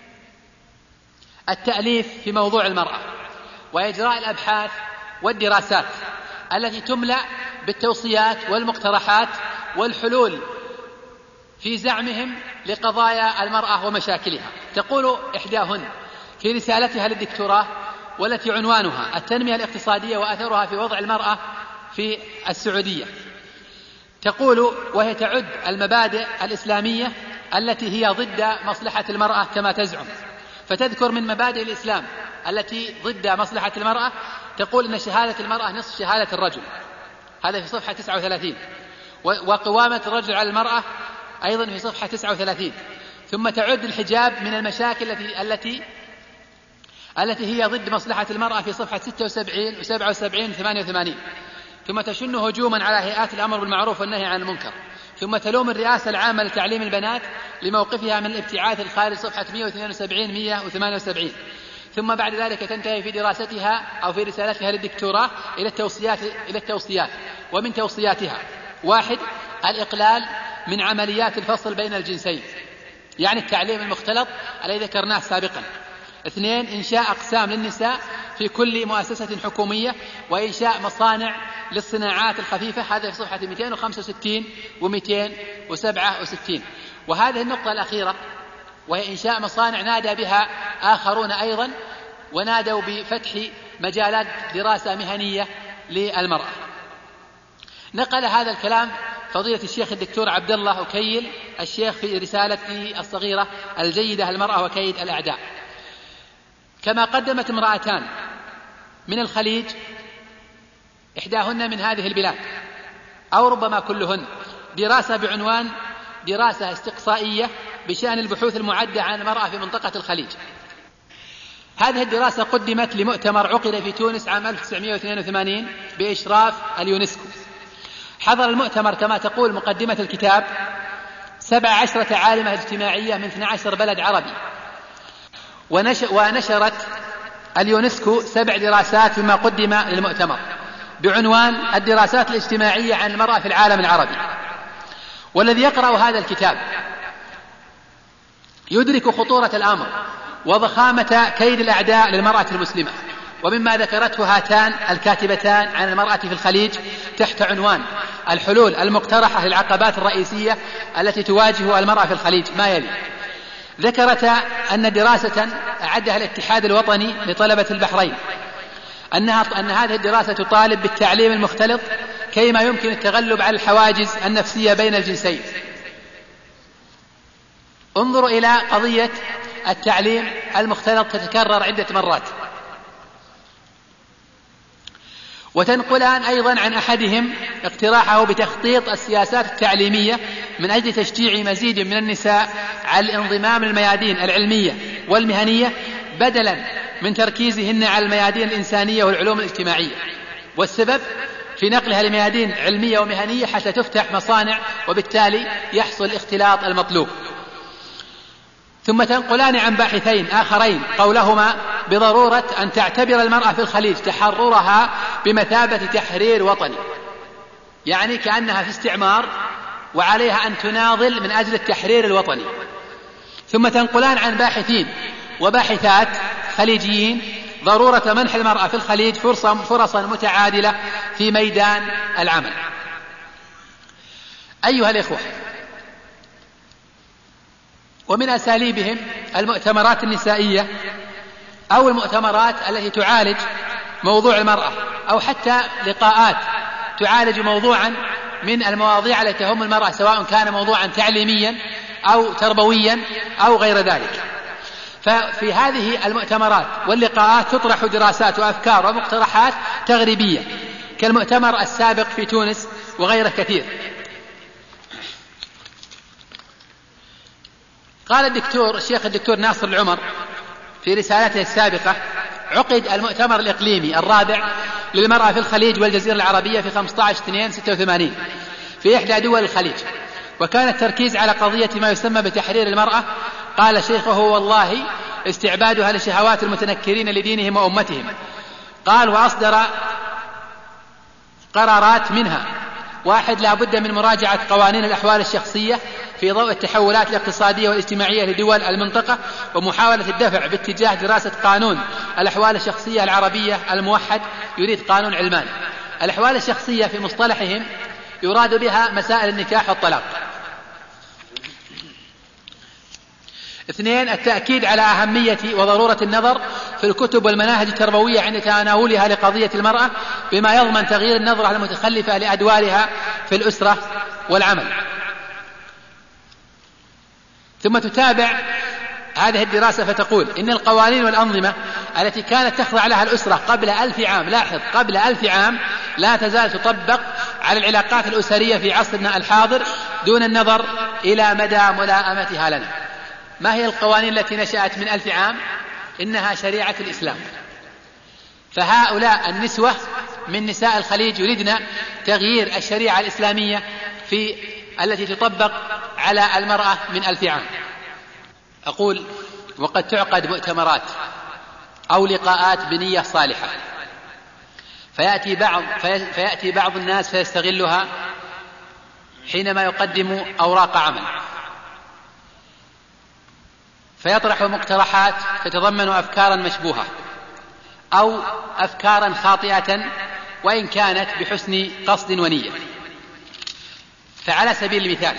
التأليف في موضوع المرأة وإجراء الأبحاث والدراسات التي تملأ بالتوصيات والمقترحات والحلول في زعمهم لقضايا المرأة ومشاكلها. تقول إحداهن في رسالتها للدكتوراه والتي عنوانها التنمية الاقتصادية وأثرها في وضع المرأة في السعودية، تقول وهي تعد المبادئ الإسلامية التي هي ضد مصلحة المرأة كما تزعم، فتذكر من مبادئ الإسلام التي ضد مصلحة المرأة، تقول إن شهادة المرأة نصف شهادة الرجل، هذا في صفحة تسعة وثلاثين، وقوامة الرجل على المرأة أيضا في صفحة تسعة وثلاثين. ثم تعد الحجاب من المشاكل التي التي التي هي ضد مصلحة المرأة في صفحة ستة وسبعين وسبعة وسبعين وثمانية وثمانين. ثم تشن هجوما على هيئات الأمر بالمعروف والنهي عن المنكر. ثم تلوم الرئاسة العامة لتعليم البنات لموقفها من الابتعاث الخارج صفحة مئة واثنين وسبعين مئة وثمانية وسبعين. ثم بعد ذلك تنتهي في دراستها أو في رسالتها للدكتوراه إلى التوصيات إلى التوصيات ومن توصياتها: واحد، الإقلال من عمليات الفصل بين الجنسين، يعني التعليم المختلط الذي ذكرناه سابقا. اثنين، إنشاء أقسام للنساء في كل مؤسسة حكومية، وإنشاء مصانع للصناعات الخفيفة، هذا في صفحة مئتين وخمسة وستين ومئتين وسبعة وستين. وهذه النقطة الأخيرة وهي إنشاء مصانع نادى بها آخرون أيضا، ونادوا بفتح مجالات دراسة مهنية للمرأة. نقل هذا الكلام فضيلة الشيخ الدكتور عبد الله أكيل الشيخ في رسالته الصغيرة الجيدة المرأة وكيد الأعداء. كما قدمت امرأتان من الخليج، إحداهن من هذه البلاد أو ربما كلهن، دراسة بعنوان دراسة استقصائية بشأن البحوث المعدة عن المرأة في منطقة الخليج. هذه الدراسة قدمت لمؤتمر عقد في تونس عام ألف وتسعمئة واثنين وثمانين بإشراف اليونسكو. حضر المؤتمر كما تقول مقدمة الكتاب سبع عشرة عالمة اجتماعية من اثني عشر بلد عربي، ونشرت اليونسكو سبع دراسات مما قدم للمؤتمر بعنوان الدراسات الاجتماعية عن المرأة في العالم العربي. والذي يقرأ هذا الكتاب يدرك خطورة الأمر وضخامة كيد الأعداء للمرأة المسلمة. ومما ذكرته هاتان الكاتبتان عن المرأة في الخليج تحت عنوان الحلول المقترحة للعقبات الرئيسية التي تواجه المرأة في الخليج ما يلي: ذكرت أن دراسة أعدها الاتحاد الوطني لطلبة البحرين أنها أن هذه الدراسة تطالب بالتعليم المختلط كيما يمكن التغلب على الحواجز النفسية بين الجنسين. انظروا إلى قضية التعليم المختلط تتكرر عدة مرات، وتنقلان أيضا عن أحدهم اقتراحه بتخطيط السياسات التعليمية من أجل تشجيع مزيد من النساء على الانضمام للميادين العلمية والمهنية بدلا من تركيزهن على الميادين الإنسانية والعلوم الاجتماعية، والسبب في نقلها لميادين علمية ومهنية حتى تفتح مصانع وبالتالي يحصل الاختلاط المطلوب. ثم تنقلان عن باحثين آخرين قولهما بضرورة أن تعتبر المرأة في الخليج تحررها بمثابة تحرير وطني، يعني كأنها في استعمار وعليها أن تناضل من أجل التحرير الوطني. ثم تنقلان عن باحثين وباحثات خليجيين ضرورة منح المرأة في الخليج فرصا, فرصا متعادلة في ميدان العمل. أيها الإخوة، ومن أساليبهم المؤتمرات النسائية أو المؤتمرات التي تعالج موضوع المرأة، أو حتى لقاءات تعالج موضوعا من المواضيع التي تهم المرأة، سواء كان موضوعا تعليميا أو تربويا أو غير ذلك. ففي هذه المؤتمرات واللقاءات تطرح دراسات وأفكار ومقترحات تغريبية كالمؤتمر السابق في تونس وغيره كثير. قال الدكتور الشيخ الدكتور ناصر العمر في رسالته السابقة: عقد المؤتمر الإقليمي الرابع للمرأة في الخليج والجزيرة العربية في خمسة عشر اثنين ستة وثمانين في إحدى دول الخليج، وكان التركيز على قضية ما يسمى بتحرير المرأة. قال شيخه: والله استعبادها لشهوات المتنكرين لدينهم وأمتهم. قال: وأصدر قرارات منها: واحد، لا بد من مراجعة قوانين الأحوال الشخصية في ضوء التحولات الاقتصادية والاجتماعية لدول المنطقة، ومحاولة الدفع باتجاه دراسة قانون الأحوال الشخصية العربية الموحد يريد قانون علماني. الأحوال الشخصية في مصطلحهم يراد بها مسائل النكاح والطلاق. اثنين، التأكيد على أهمية وضرورة النظر في الكتب والمناهج التربوية عند تناولها لقضية المرأة بما يضمن تغيير النظرة المتخلفة لأدوارها في الأسرة والعمل. ثم تتابع هذه الدراسة فتقول: إن القوانين والأنظمة التي كانت تخضع لها الأسرة قبل ألف عام، لاحظ قبل ألف عام، لا تزال تطبق على العلاقات الأسرية في عصرنا الحاضر دون النظر إلى مدى ملائمتها لنا. ما هي القوانين التي نشأت من ألف عام؟ إنها شريعة الإسلام. فهؤلاء النسوة من نساء الخليج يريدن تغيير الشريعة الإسلامية في التي تطبق على المرأة من ألف عام. أقول: وقد تعقد مؤتمرات أو لقاءات بنية صالحة، فيأتي بعض, فيأتي بعض الناس فيستغلها حينما يقدم أوراق عمل، فيطرح مقترحات تتضمن أفكارا مشبوهة أو أفكارا خاطئة وإن كانت بحسن قصد ونية. فعلى سبيل المثال،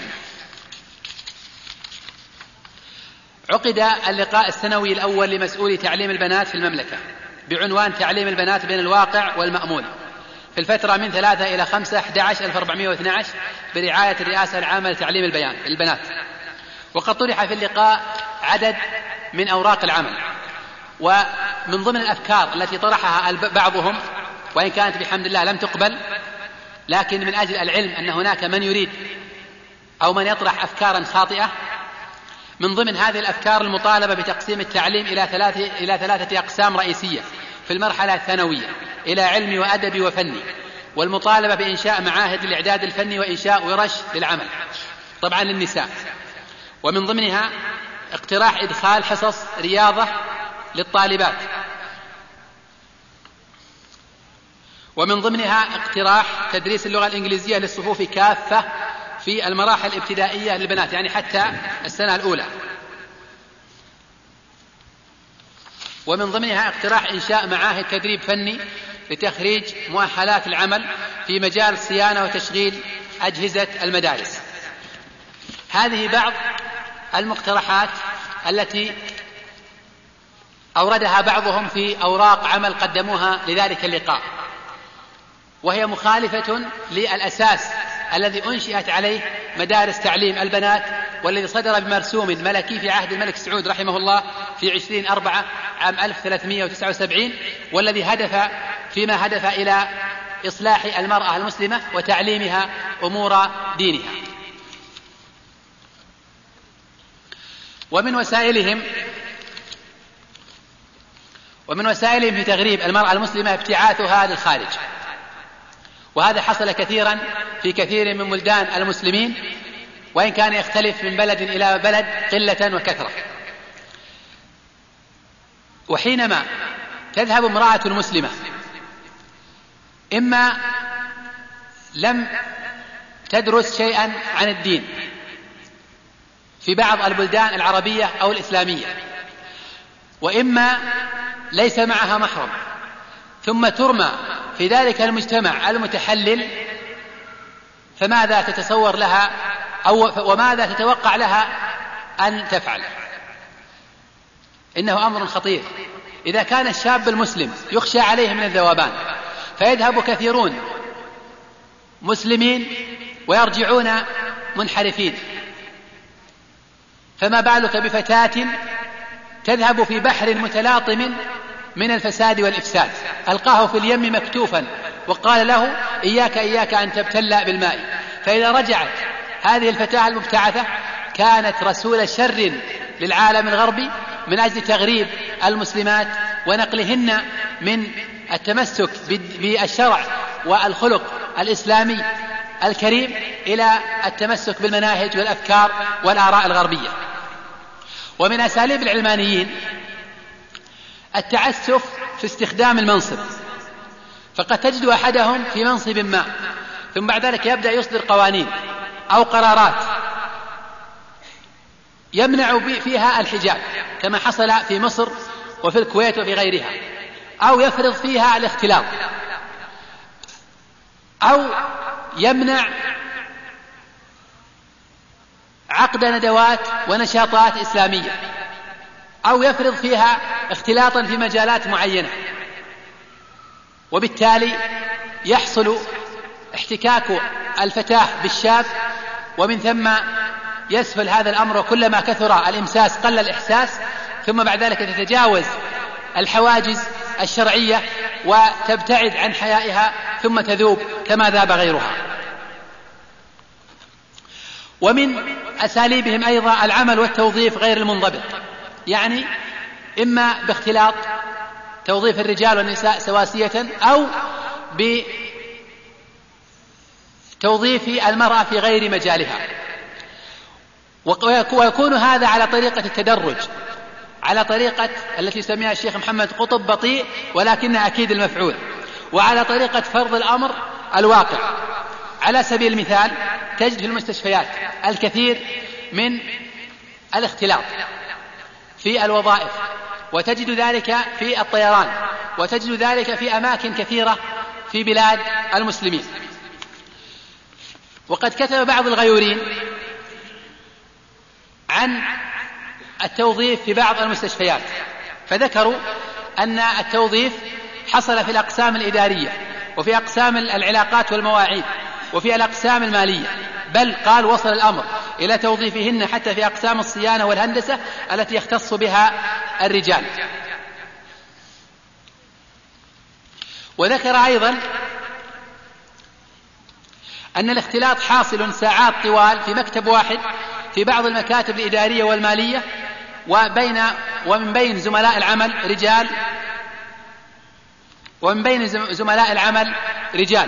عقد اللقاء السنوي الأول لمسؤولي تعليم البنات في المملكة بعنوان تعليم البنات بين الواقع والمأمول في الفترة من ثلاثة إلى خمسة أحد عشر ألف وأربعمائة واثني عشر برعاية الرئاسة العامة لتعليم البيان البنات. وقد طرح في اللقاء عدد من أوراق العمل، ومن ضمن الأفكار التي طرحها بعضهم وإن كانت بحمد الله لم تقبل، لكن من أجل العلم أن هناك من يريد أو من يطرح أفكارا خاطئة، من ضمن هذه الأفكار المطالبة بتقسيم التعليم إلى ثلاثة, إلى ثلاثة أقسام رئيسية في المرحلة الثانوية، إلى علمي وأدبي وفني، والمطالبة بإنشاء معاهد للإعداد الفني وإنشاء ورش للعمل طبعا للنساء. ومن ضمنها اقتراح إدخال حصص رياضة للطالبات، ومن ضمنها اقتراح تدريس اللغة الإنجليزية للصفوف كافة في المراحل الابتدائية للبنات، يعني حتى السنة الأولى. ومن ضمنها اقتراح إنشاء معاهد تدريب فني لتخريج مؤهلات العمل في مجال صيانة وتشغيل أجهزة المدارس. هذه بعض المقترحات التي أوردها بعضهم في أوراق عمل قدموها لذلك اللقاء. وهي مخالفة للأساس الذي أنشئت عليه مدارس تعليم البنات، والذي صدر بمرسوم ملكي في عهد الملك سعود رحمه الله في عشرين أربعة عام ألف وثلاثمائة وتسعة وسبعين، والذي هدف فيما هدف إلى إصلاح المرأة المسلمة وتعليمها أمور دينها. ومن وسائلهم ومن وسائلهم في تغريب المرأة المسلمة ابتعاثها للخارج، وهذا حصل كثيرا في كثير من بلدان المسلمين، وإن كان يختلف من بلد إلى بلد قلة وكثرة. وحينما تذهب امرأة مسلمة إما لم تدرس شيئا عن الدين في بعض البلدان العربية أو الإسلامية، وإما ليس معها محرم، ثم ترمى في ذلك المجتمع المتحلل، فماذا تتصور لها أو وماذا تتوقع لها أن تفعل؟ إنه أمر خطير. إذا كان الشاب المسلم يخشى عليه من الذوبان فيذهب كثيرون مسلمين ويرجعون منحرفين، فما بالك بفتاة تذهب في بحر متلاطم من الفساد والإفساد؟ ألقاه في اليم مكتوفا وقال له إياك إياك أن تبتلى بالماء. فإذا رجعت هذه الفتاة المبتعثة كانت رسول شر للعالم الغربي من أجل تغريب المسلمات ونقلهن من التمسك بالشرع والخلق الإسلامي الكريم إلى التمسك بالمناهج والأفكار والآراء الغربية. ومن أساليب العلمانيين التعسف في استخدام المنصب، فقد تجد أحدهم في منصب ما ثم بعد ذلك يبدأ يصدر قوانين أو قرارات يمنع فيها الحجاب كما حصل في مصر وفي الكويت وفي غيرها، أو يفرض فيها الاختلاط، أو يمنع عقد ندوات ونشاطات إسلامية، أو يفرض فيها اختلاطا في مجالات معينة، وبالتالي يحصل احتكاك الفتاة بالشاب، ومن ثم يسهل هذا الأمر، وكلما كثر الإمساس قل الإحساس، ثم بعد ذلك تتجاوز الحواجز الشرعية وتبتعد عن حيائها ثم تذوب كما ذاب غيرها. ومن أساليبهم أيضا العمل والتوظيف غير المنضبط، يعني إما باختلاط توظيف الرجال والنساء سواسية، أو بتوظيف المرأة في غير مجالها، ويكون هذا على طريقة التدرج، على طريقة التي سميها الشيخ محمد قطب بطيء ولكن أكيد المفعول، وعلى طريقة فرض الأمر الواقع. على سبيل المثال تجد في المستشفيات الكثير من الاختلاط في الوظائف، وتجد ذلك في الطيران، وتجد ذلك في أماكن كثيرة في بلاد المسلمين. وقد كتب بعض الغيورين عن التوظيف في بعض المستشفيات، فذكروا أن التوظيف حصل في الأقسام الإدارية، وفي أقسام العلاقات والمواعيد، وفي الأقسام المالية، بل قال وصل الأمر إلى توظيفهن حتى في أقسام الصيانة والهندسة التي يختص بها الرجال. وذكر أيضا أن الاختلاط حاصل ساعات طوال في مكتب واحد في بعض المكاتب الإدارية والمالية، وبين ومن بين زملاء العمل رجال ومن بين زملاء العمل رجال.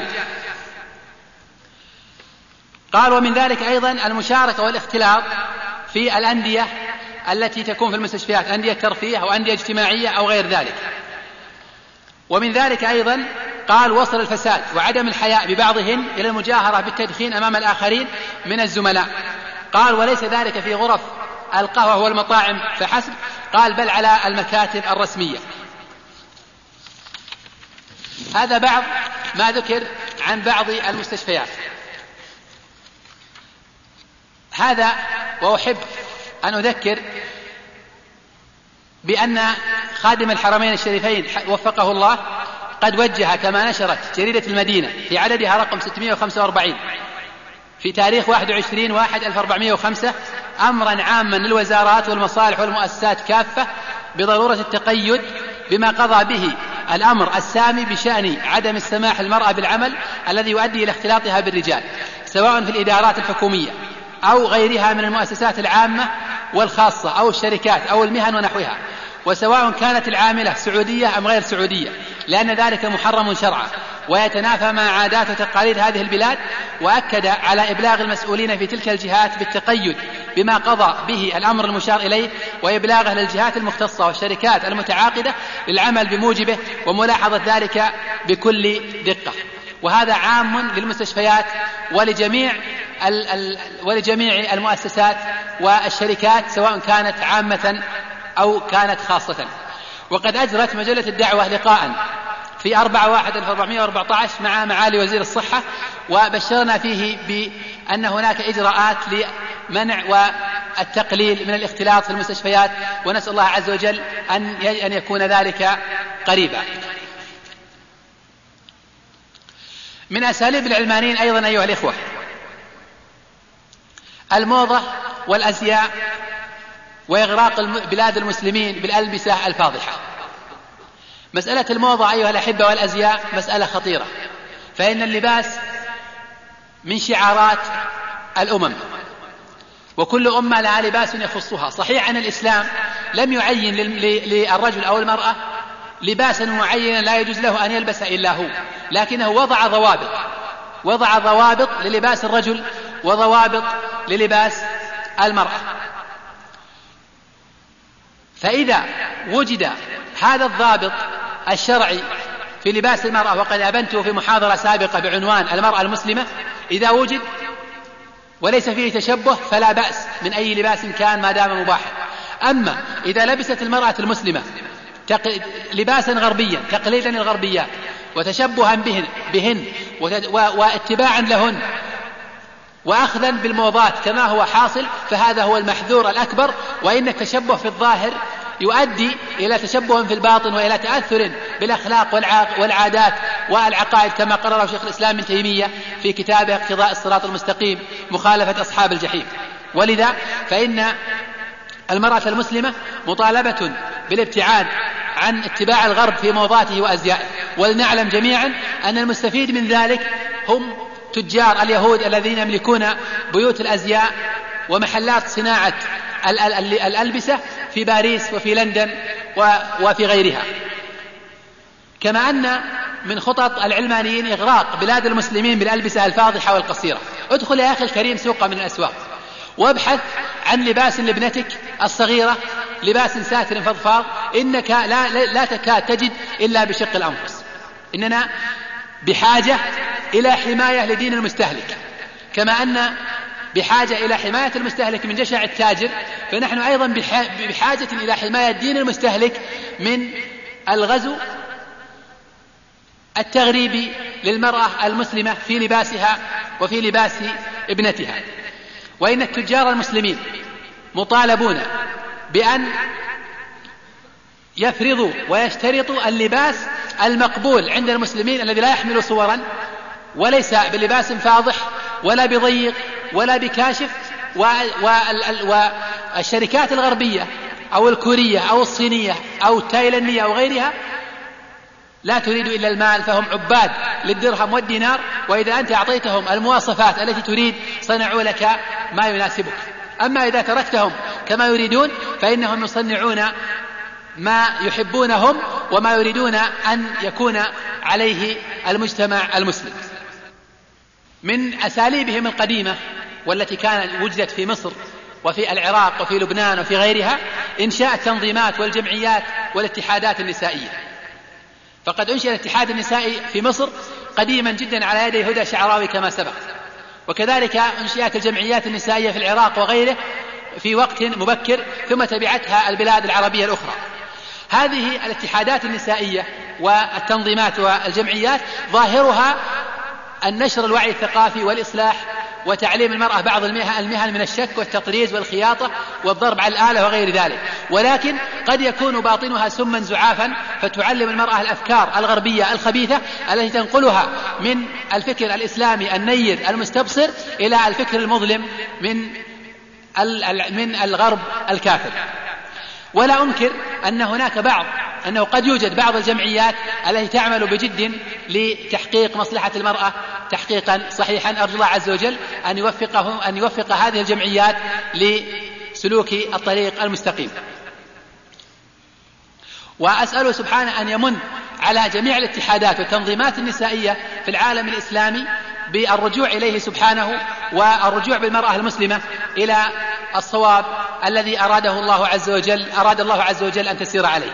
قال ومن ذلك أيضا المشاركة والاختلاط في الأندية التي تكون في المستشفيات، أندية ترفيه أو أندية اجتماعية أو غير ذلك. ومن ذلك أيضا قال وصل الفساد وعدم الحياء ببعضهم إلى المجاهرة بالتدخين أمام الآخرين من الزملاء. قال وليس ذلك في غرف القهوة والمطاعم فحسب، قال بل على المكاتب الرسمية. هذا بعض ما ذكر عن بعض المستشفيات. هذا وأحب أن أذكر بأن خادم الحرمين الشريفين وفقه الله قد وجه كما نشرت جريدة المدينة في عددها رقم ستمائة وخمسة وأربعين في تاريخ واحد وعشرين واحد ألف وأربعمائة وخمسة أمرا عاما للوزارات والمصالح والمؤسسات كافة بضرورة التقيد بما قضى به الأمر السامي بشأن عدم السماح للمرأة بالعمل الذي يؤدي إلى اختلاطها بالرجال، سواء في الإدارات الحكومية أو غيرها من المؤسسات العامة والخاصة أو الشركات أو المهن ونحوها، وسواء كانت العاملة سعودية أم غير سعودية، لأن ذلك محرم شرعا ويتنافى مع عادات وتقاليد هذه البلاد. وأكد على إبلاغ المسؤولين في تلك الجهات بالتقيد بما قضى به الأمر المشار إليه وإبلاغه للجهات المختصة والشركات المتعاقدة للعمل بموجبه وملاحظة ذلك بكل دقة. وهذا عام للمستشفيات ولجميع ال ال ولجميع المؤسسات والشركات سواء كانت عامة أو كانت خاصة. وقد أجرت مجلة الدعوة لقاء في أربعة واحد ألف وأربعمائة وأربعة عشر مع معالي وزير الصحة، وبشرنا فيه بأن هناك إجراءات لمنع والتقليل من الاختلاط في المستشفيات، ونسأل الله عز وجل أن يكون ذلك قريبا. من أساليب العلمانيين أيضا أيها الإخوة الموضة والأزياء وإغراق بلاد المسلمين بالألبسة الفاضحة. مسألة الموضة أيها الأحبة والأزياء مسألة خطيرة، فإن اللباس من شعارات الأمم، وكل أمة لها لباس يخصها. صحيح أن الإسلام لم يعين للرجل أو المرأة لباسا معينا لا يجوز له أن يلبس إلا هو، لكنه وضع ضوابط وضع ضوابط للباس الرجل وضوابط للباس المرأة. فإذا وجد هذا الضابط الشرعي في لباس المرأة، وقد أبنته في محاضرة سابقة بعنوان المرأة المسلمة، إذا وجد وليس فيه تشبه فلا بأس من أي لباس كان ما دام مباحا. أما إذا لبست المرأة المسلمة لباسا غربيا تقليدا للغربيات وتشبها بهن, بهن واتباعا لهن وأخذا بالموضات كما هو حاصل، فهذا هو المحذور الأكبر. وإن التشبه في الظاهر يؤدي إلى تشبه في الباطن وإلى تأثر بالأخلاق والعادات والعقائد، كما قرره شيخ الإسلام ابن تيمية في كتابه اقتضاء الصراط المستقيم مخالفة أصحاب الجحيم. ولذا فإن المرأة المسلمة مطالبة بالابتعاد عن اتباع الغرب في موضاته وأزيائه. ولنعلم جميعا أن المستفيد من ذلك هم تجار اليهود الذين يملكون بيوت الأزياء ومحلات صناعة الألبسة في باريس وفي لندن وفي غيرها. كما أن من خطط العلمانيين إغراق بلاد المسلمين بالألبسة الفاضحة والقصيرة. ادخل يا أخي الكريم سوق من الأسواق وابحث عن لباس لابنتك الصغيرة، لباس ساتر فضفاض، إنك لا, لا تكاد تجد إلا بشق الأنفس. إننا بحاجة إلى حماية لدين المستهلك، كما أن بحاجة إلى حماية المستهلك من جشع التاجر، فنحن أيضا بحاجة إلى حماية دين المستهلك من الغزو التغريبي للمرأة المسلمة في لباسها وفي لباس ابنتها. وإن التجار المسلمين مطالبون بأن يفرضوا ويشترطوا اللباس المقبول عند المسلمين الذي لا يحمل صورا وليس بلباس فاضح ولا بضيق ولا بكاشف. والشركات الغربية أو الكورية أو الصينية أو التايلندية أو غيرها لا تريد إلا المال، فهم عباد للدرهم والدينار، وإذا أنت أعطيتهم المواصفات التي تريد صنعوا لك ما يناسبك. أما إذا تركتهم كما يريدون فإنهم يصنعون ما يحبونهم وما يريدون أن يكون عليه المجتمع المسلم. من أساليبهم القديمة والتي كانت وجدت في مصر وفي العراق وفي لبنان وفي غيرها إنشاء التنظيمات والجمعيات والاتحادات النسائية. فقد أنشئ الاتحاد النسائي في مصر قديما جدا على يدي هدى شعراوي كما سبق، وكذلك أنشئت الجمعيات النسائية في العراق وغيره في وقت مبكر، ثم تبعتها البلاد العربية الأخرى. هذه الاتحادات النسائية والتنظيمات والجمعيات ظاهرها النشر الوعي الثقافي والإصلاح وتعليم المرأة بعض المهن من الشك والتطريز والخياطة والضرب على الآلة وغير ذلك، ولكن قد يكون باطنها سما زعافا فتعلم المرأة الأفكار الغربية الخبيثة التي تنقلها من الفكر الإسلامي النير المستبصر إلى الفكر المظلم من من الغرب الكافر. ولا أنكر أن هناك بعض أنه قد يوجد بعض الجمعيات التي تعمل بجد لتحقيق مصلحة المرأة تحقيقا صحيحا. أرجو الله عز وجل أن يوفقه أن يوفق هذه الجمعيات لسلوك الطريق المستقيم. وأسأله سبحانه أن يمن على جميع الاتحادات والتنظيمات النسائية في العالم الإسلامي بالرجوع إليه سبحانه والرجوع بالمرأة المسلمة إلى الصواب الذي أراده الله عز وجل أراد الله عز وجل أن تسير عليه.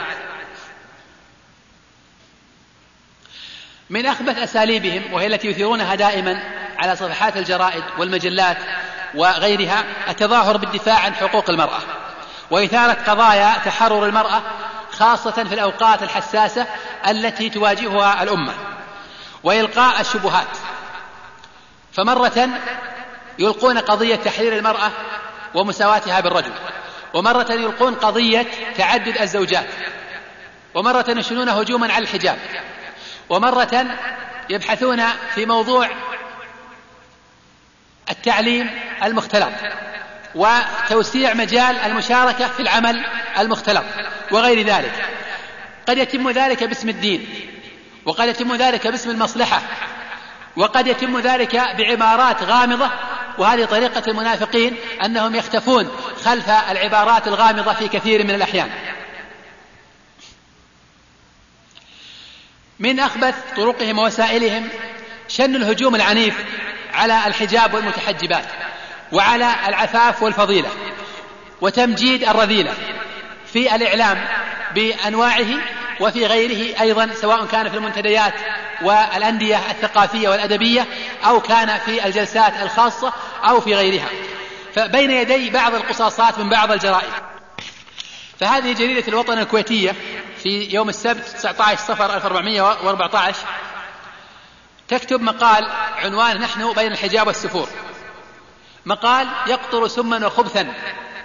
من أخبث أساليبهم وهي التي يثيرونها دائما على صفحات الجرائد والمجلات وغيرها التظاهر بالدفاع عن حقوق المرأة وإثارة قضايا تحرر المرأة خاصة في الأوقات الحساسة التي تواجهها الأمة وإلقاء الشبهات. فمرة يلقون قضية تحرير المرأة ومساواتها بالرجل، ومرة يلقون قضية تعدد الزوجات، ومرة ينشنون هجوما على الحجاب، ومرة يبحثون في موضوع التعليم المختلط وتوسيع مجال المشاركة في العمل المختلط وغير ذلك. قد يتم ذلك باسم الدين، وقد يتم ذلك باسم المصلحة، وقد يتم ذلك بعبارات غامضة، وهذه طريقة المنافقين أنهم يختفون خلف العبارات الغامضة في كثير من الأحيان. من أخبث طرقهم ووسائلهم شن الهجوم العنيف على الحجاب والمتحجبات وعلى العفاف والفضيلة وتمجيد الرذيلة في الإعلام بأنواعه وفي غيره أيضا، سواء كان في المنتديات والأندية الثقافية والأدبية أو كان في الجلسات الخاصة أو في غيرها. فبين يدي بعض القصاصات من بعض الجرائد. فهذه جريدة الوطن الكويتية في يوم السبت تسعة عشر صفر ألف وأربعمائة وأربعة عشر تكتب مقال عنوان نحن بين الحجاب والسفور، مقال يقطر سما وخبثا.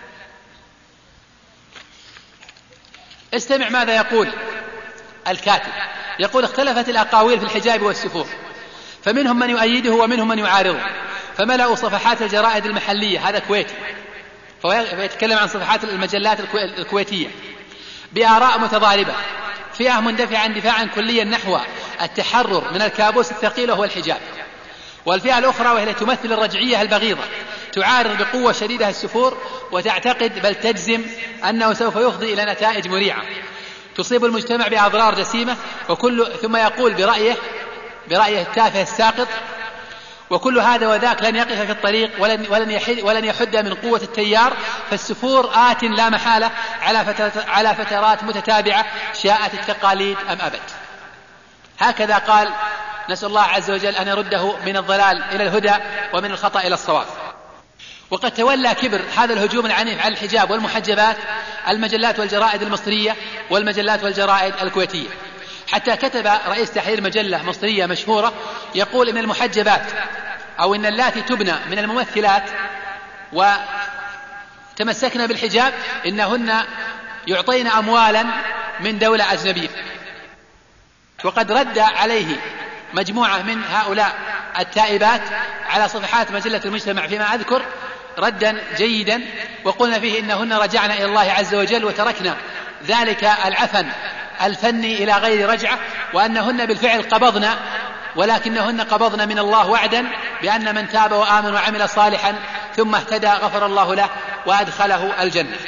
استمع ماذا يقول الكاتب. يقول: اختلفت الأقاويل في الحجاب والسفور، فمنهم من يؤيده ومنهم من يعارضه، فملأوا صفحات الجرائد المحلية، هذا كويتي فيتكلم عن صفحات المجلات الكويتية، بآراء متضاربة، فئة مندفعة دفاعا كليا نحو التحرر من الكابوس الثقيل وهو الحجاب، والفئة الأخرى وهي التي تمثل الرجعية البغيضة تعارض بقوة شديدة السفور وتعتقد بل تجزم أنه سوف يفضي إلى نتائج مريعة تصيب المجتمع بأضرار جسيمة. وكل ثم يقول برأيه برأيه التافه الساقط: وكل هذا وذاك لن يقف في الطريق ولن, ولن, يحد ولن يحد من قوة التيار، فالسفور آت لا محالة على فترات, على فترات متتابعة شاءت التقاليد أم أبت. هكذا قال، نسأل الله عز وجل أن يرده من الضلال إلى الهدى ومن الخطأ إلى الصواب. وقد تولى كبر هذا الهجوم العنيف على الحجاب والمحجبات المجلات والجرائد المصرية والمجلات والجرائد الكويتية، حتى كتب رئيس تحرير مجلة مصرية مشهورة يقول إن المحجبات أو إن اللاتي تبنى من الممثلات وتمسكن بالحجاب إنهن يعطين أموالا من دولة أجنبية. وقد رد عليه مجموعة من هؤلاء التائبات على صفحات مجلة المجتمع فيما أذكر ردا جيدا، وقلنا فيه إنهن رجعنا إلى الله عز وجل وتركنا ذلك العفن الفني إلى غير رجعة، وأنهن بالفعل قبضنا، ولكنهن قبضنا من الله وعدا بأن من تاب وآمن وعمل صالحا ثم اهتدى غفر الله له وأدخله الجنة.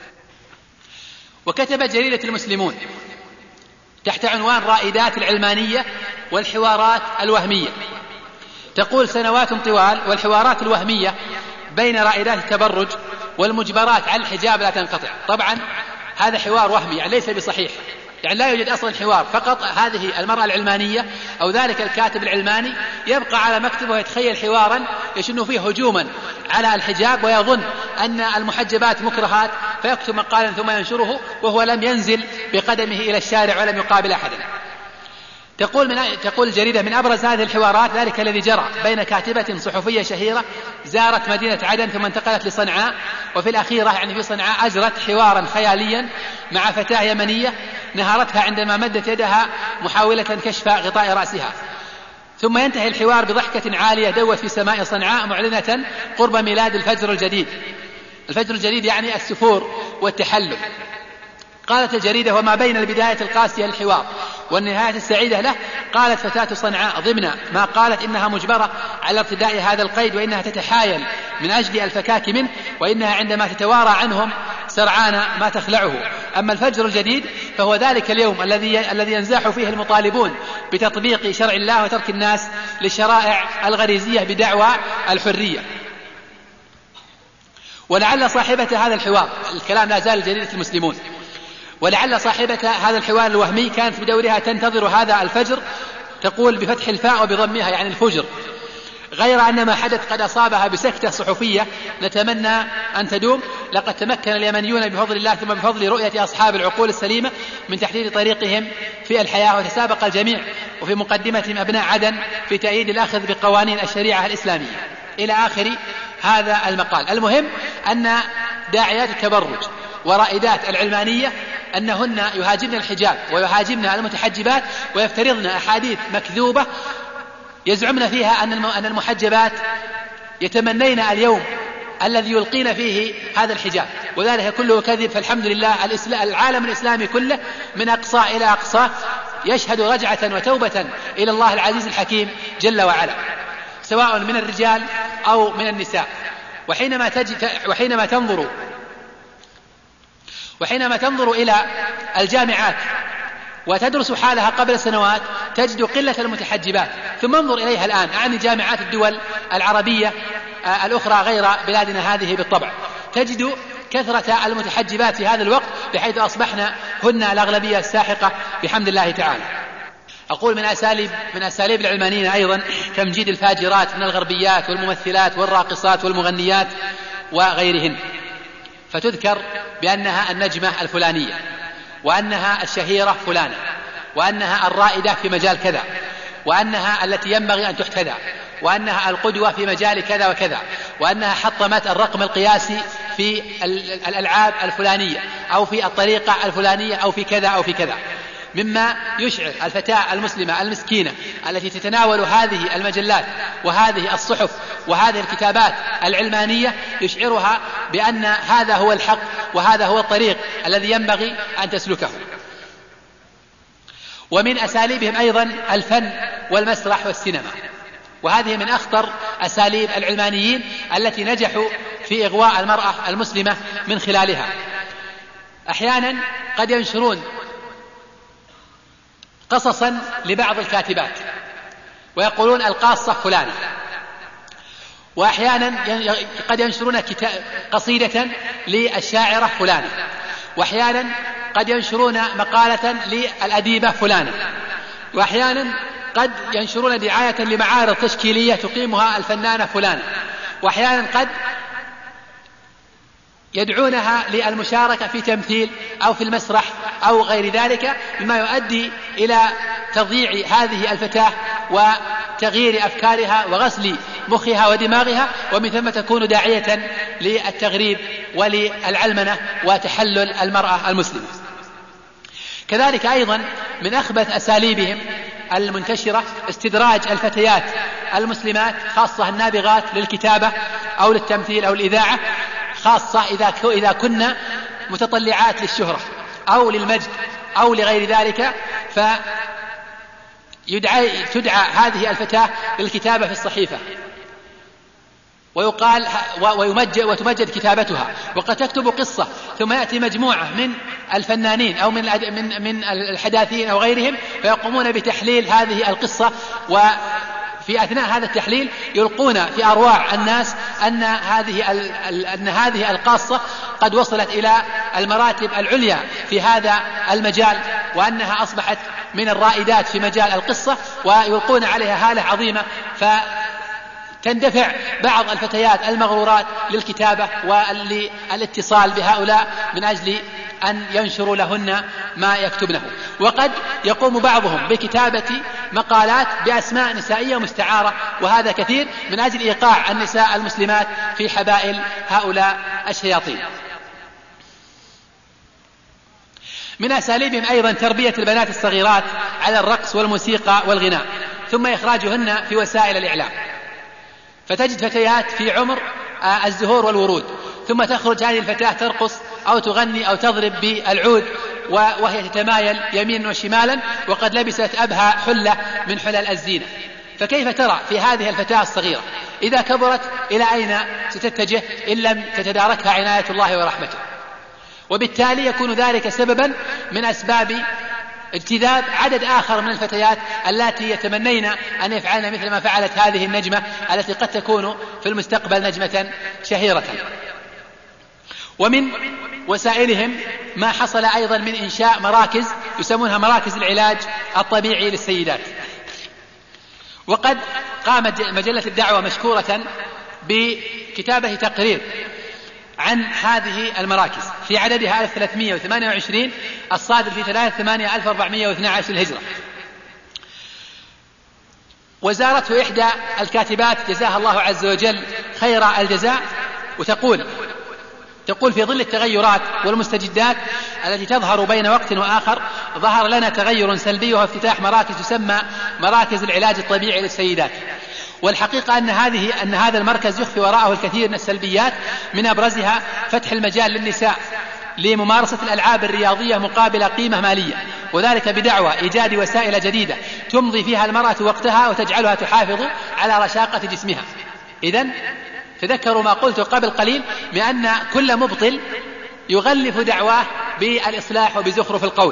وكتبت جريدة المسلمون تحت عنوان رائدات العلمانية والحوارات الوهمية، تقول: سنوات طوال والحوارات الوهمية بين رائدات التبرج والمجبرات على الحجاب لا تنقطع. طبعا هذا حوار وهمي، يعني ليس بصحيح، يعني لا يوجد أصلا حوار، فقط هذه المرأة العلمانية أو ذلك الكاتب العلماني يبقى على مكتبه ويتخيل حوارا يشن فيه هجوما على الحجاب ويظن أن المحجبات مكرهات، فيكتب مقالا ثم ينشره وهو لم ينزل بقدمه إلى الشارع ولم يقابل أحدا. تقول, من تقول الجريدة: من أبرز هذه الحوارات ذلك الذي جرى بين كاتبة صحفية شهيرة زارت مدينة عدن ثم انتقلت لصنعاء، وفي الأخيرة يعني في صنعاء أجرت حوارا خياليا مع فتاة يمنية نهارتها عندما مدت يدها محاولة كشف غطاء رأسها، ثم ينتهي الحوار بضحكة عالية دوت في سماء صنعاء معلنة قرب ميلاد الفجر الجديد. الفجر الجديد يعني السفور والتحلل. قالت الجريدة: وما بين البداية القاسية للحوار والنهاية السعيدة له، قالت فتاة صنعاء ضمن ما قالت إنها مجبرة على ارتداء هذا القيد، وإنها تتحايل من أجل الفكاك منه، وإنها عندما تتوارى عنهم سرعان ما تخلعه. أما الفجر الجديد فهو ذلك اليوم الذي الذي ينزاح فيه المطالبون بتطبيق شرع الله وترك الناس للشرائع الغريزية بدعوى الحرية. ولعل صاحبة هذا الحوار، الكلام لا زال جريدة المسلمون، ولعل صاحبة هذا الحوار الوهمي كانت بدورها تنتظر هذا الفجر، تقول بفتح الفاء وبضمها يعني الفجر، غير أن ما حدث قد أصابها بسكتة صحفية نتمنى أن تدوم. لقد تمكن اليمنيون بفضل الله ثم بفضل رؤية أصحاب العقول السليمة من تحديد طريقهم في الحياة، وتسابق الجميع وفي مقدمتهم أبناء عدن في تأييد الأخذ بقوانين الشريعة الإسلامية إلى آخر هذا المقال. المهم أن داعيات التبرج ورائدات العلمانية أنهن يهاجمن الحجاب ويهاجمن المتحجبات ويفترضن أحاديث مكذوبة يزعمن فيها أن المحجبات يتمنين اليوم الذي يلقين فيه هذا الحجاب، وذلك كله كذب. فالحمد لله العالم الإسلامي كله من أقصى إلى أقصى يشهد رجعة وتوبة إلى الله العزيز الحكيم جل وعلا، سواء من الرجال أو من النساء. وحينما, تجد وحينما تنظر وحينما تنظر إلى الجامعات وتدرس حالها قبل سنوات تجد قلة المتحجبات، ثم انظر إليها الآن، أعني جامعات الدول العربية الأخرى غير بلادنا هذه بالطبع، تجد كثرة المتحجبات في هذا الوقت بحيث أصبحنا هن الأغلبية الساحقة بحمد الله تعالى. أقول من أساليب من أساليب العلمانيين أيضا تمجيد الفاجرات من الغربيات والممثلات والراقصات والمغنيات وغيرهن، فتذكر بأنها النجمة الفلانية، وأنها الشهيرة فلانة، وأنها الرائدة في مجال كذا، وأنها التي ينبغي أن تحتذى، وأنها القدوة في مجال كذا وكذا، وأنها حطمت الرقم القياسي في الألعاب الفلانية أو في الطريقة الفلانية أو في كذا أو في كذا، مما يشعر الفتاة المسلمة المسكينة التي تتناول هذه المجلات وهذه الصحف وهذه الكتابات العلمانية، يشعرها بأن هذا هو الحق وهذا هو الطريق الذي ينبغي أن تسلكه. ومن أساليبهم أيضا الفن والمسرح والسينما، وهذه من أخطر أساليب العلمانيين التي نجحوا في إغواء المرأة المسلمة من خلالها. أحيانا قد ينشرون قصصا لبعض الكاتبات ويقولون القاصة فلانة، وأحيانا قد ينشرون قصيدة للشاعرة فلانة، وأحيانا قد ينشرون مقالة للأديبة فلانة، وأحيانا قد ينشرون دعاية لمعارض تشكيلية تقيمها الفنانة فلانة، وأحيانا قد يدعونها للمشاركة في تمثيل أو في المسرح أو غير ذلك، مما يؤدي إلى تضييع هذه الفتاة وتغيير أفكارها وغسل مخها ودماغها، ومن ثم تكون داعية للتغريب وللعلمنة وتحلل المرأة المسلمة. كذلك أيضا من أخبث أساليبهم المنتشرة استدراج الفتيات المسلمات خاصة النابغات للكتابة أو للتمثيل أو الإذاعة، خاصة إذا إذا كنا متطلعات للشهرة أو للمجد أو لغير ذلك، فيدعى تدعى هذه الفتاة للكتابة في الصحيفة ويقال ويمجد وتمجد كتابتها، وقد تكتب قصة ثم يأتي مجموعة من الفنانين أو من من من الحداثين أو غيرهم فيقومون بتحليل هذه القصة، وفي أثناء هذا التحليل يلقون في أرواح الناس أن هذه أن هذه القاصة قد وصلت إلى المراتب العليا في هذا المجال، وأنها أصبحت من الرائدات في مجال القصة، ويلقون عليها هالة عظيمة، ف تندفع بعض الفتيات المغرورات للكتابة وللاتصال بهؤلاء من أجل أن ينشروا لهن ما يكتبنه. وقد يقوم بعضهم بكتابة مقالات بأسماء نسائية مستعارة، وهذا كثير من أجل إيقاع النساء المسلمات في حبائل هؤلاء الشياطين. من أساليبهم أيضا تربية البنات الصغيرات على الرقص والموسيقى والغناء، ثم إخراجهن في وسائل الإعلام، فتجد فتيات في عمر الزهور والورود، ثم تخرج هذه الفتاة ترقص أو تغني أو تضرب بالعود وهي تتمايل يمينا وشمالا وقد لبست أبهى حلة من حلل الزينة. فكيف ترى في هذه الفتاة الصغيرة إذا كبرت إلى أين ستتجه إن لم تتداركها عناية الله ورحمته؟ وبالتالي يكون ذلك سببا من أسباب اجتذاب عدد آخر من الفتيات التي يتمنين أن يفعلن مثل ما فعلت هذه النجمة التي قد تكون في المستقبل نجمة شهيرة. ومن وسائلهم ما حصل أيضا من إنشاء مراكز يسمونها مراكز العلاج الطبيعي للسيدات. وقد قامت مجلة الدعوة مشكورة بكتابة تقرير عن هذه المراكز في عددها ألف وثلاثمائة وثمانية وعشرين الصادر في ثلاثة ثمانية ألف وأربعمائة واثني عشر الهجرة. وزارته إحدى الكاتبات جزاها الله عز وجل خير الجزاء، وتقول تقول في ظل التغيرات والمستجدات التي تظهر بين وقت وآخر ظهر لنا تغير سلبي وهو افتتاح مراكز تسمى مراكز العلاج الطبيعي للسيدات. والحقيقة أن هذه أن هذا المركز يخفي وراءه الكثير من السلبيات، من أبرزها فتح المجال للنساء لممارسة الألعاب الرياضية مقابل قيمة مالية، وذلك بدعوى إيجاد وسائل جديدة تمضي فيها المرأة وقتها وتجعلها تحافظ على رشاقة جسمها. إذن تذكروا ما قلت قبل قليل بأن كل مبطل يغلف دعواه بالإصلاح وبزخرف القول.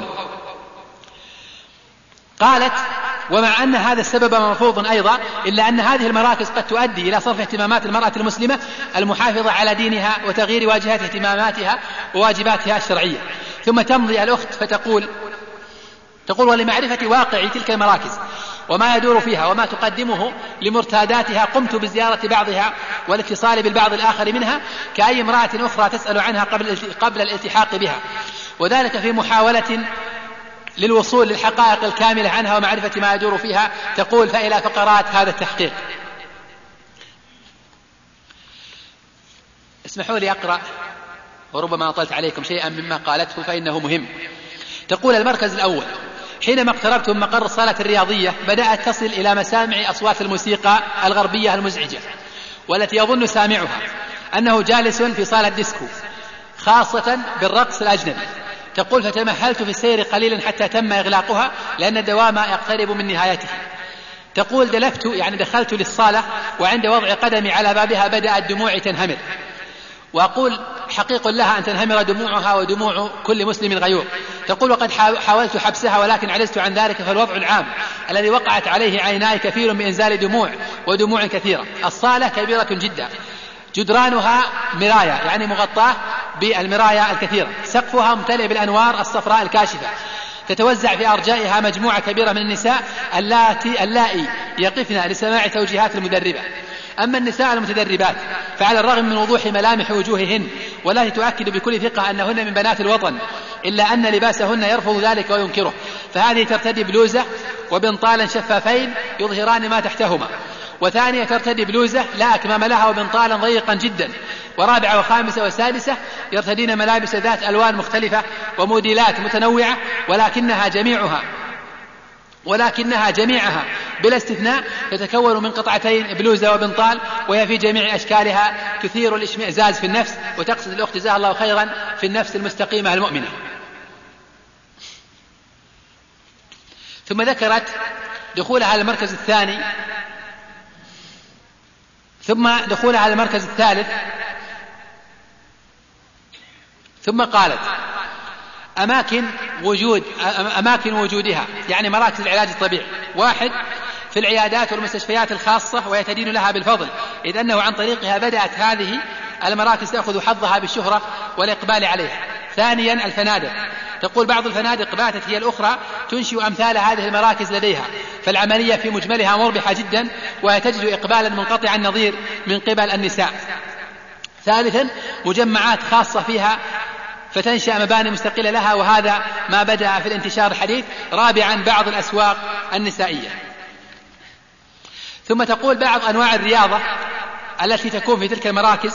قالت: ومع أن هذا السبب مرفوض أيضا، إلا أن هذه المراكز قد تؤدي إلى صرف اهتمامات المرأة المسلمة المحافظة على دينها وتغيير واجهة اهتماماتها وواجباتها الشرعية. ثم تمضي الأخت فتقول تقول ولمعرفة واقع تلك المراكز وما يدور فيها وما تقدمه لمرتاداتها قمت بزيارة بعضها والاتصال بالبعض الآخر منها كأي امرأة أخرى تسأل عنها قبل قبل الالتحاق بها، وذلك في محاولة للوصول للحقائق الكاملة عنها ومعرفة ما يدور فيها. تقول: فإلى فقرات هذا التحقيق. اسمحوا لي أقرأ وربما أطلت عليكم شيئا مما قالته فإنه مهم. تقول: المركز الأول: حينما اقتربت من مقر الصالة الرياضية بدأت تصل إلى مسامع أصوات الموسيقى الغربية المزعجة، والتي يظن سامعها أنه جالس في صالة ديسكو خاصة بالرقص الأجنبي. تقول: فتمهلت في السير قليلا حتى تم إغلاقها لأن الدوام يقترب من نهايته. تقول: دلفت يعني دخلت للصالة وعند وضع قدمي على بابها بدأت دموعي تنهمر، وأقول حقيق لها أن تنهمر دموعها ودموع كل مسلم غيور. تقول: وقد حاولت حبسها ولكن عجزت عن ذلك، فالوضع العام الذي وقعت عليه عيناي كثير بإنزال دموع ودموع كثيرة. الصالة كبيرة جدا، جدرانها مراية يعني مغطاة بالمرايا الكثيرة، سقفها ممتلئ بالأنوار الصفراء الكاشفة، تتوزع في أرجائها مجموعة كبيرة من النساء اللاتي اللائي يقفن لسماع توجيهات المدربة. أما النساء المتدربات فعلى الرغم من وضوح ملامح وجوههن والتي تؤكد بكل ثقة أنهن من بنات الوطن، إلا أن لباسهن يرفض ذلك وينكره، فهذه ترتدي بلوزة وبنطالا شفافين يظهران ما تحتهما، وثانية ترتدي بلوزة لا أكمام لها وبنطالا ضيقا جدا، ورابعة وخامسة وسادسة يرتدين ملابس ذات ألوان مختلفة وموديلات متنوعة، ولكنها جميعها ولكنها جميعها بلا استثناء تتكون من قطعتين بلوزة وبنطال، وهي في جميع أشكالها تثير الاشمئزاز في النفس، وتقصد الأخت جزاها الله خيرا في النفس المستقيمة المؤمنة. ثم ذكرت دخولها على المركز الثاني ثم دخولها على المركز الثالث ثم قالت: أماكن وجود أماكن وجودها يعني مراكز العلاج الطبيعي: واحد، في العيادات والمستشفيات الخاصة وهي تدين لها بالفضل، إذ أنه عن طريقها بدأت هذه المراكز تأخذ حظها بالشهرة والإقبال عليها. ثانيا، الفنادق. تقول: بعض الفنادق باتت هي الأخرى تنشئ أمثال هذه المراكز لديها، فالعملية في مجملها مربحة جدا وهي تجد إقبالا منقطع النظير من قبل النساء. ثالثا، مجمعات خاصة فيها فتنشأ مباني مستقلة لها، وهذا ما بدأ في الانتشار الحديث. رابعا، بعض الأسواق النسائية. ثم تقول بعض أنواع الرياضة التي تكون في تلك المراكز،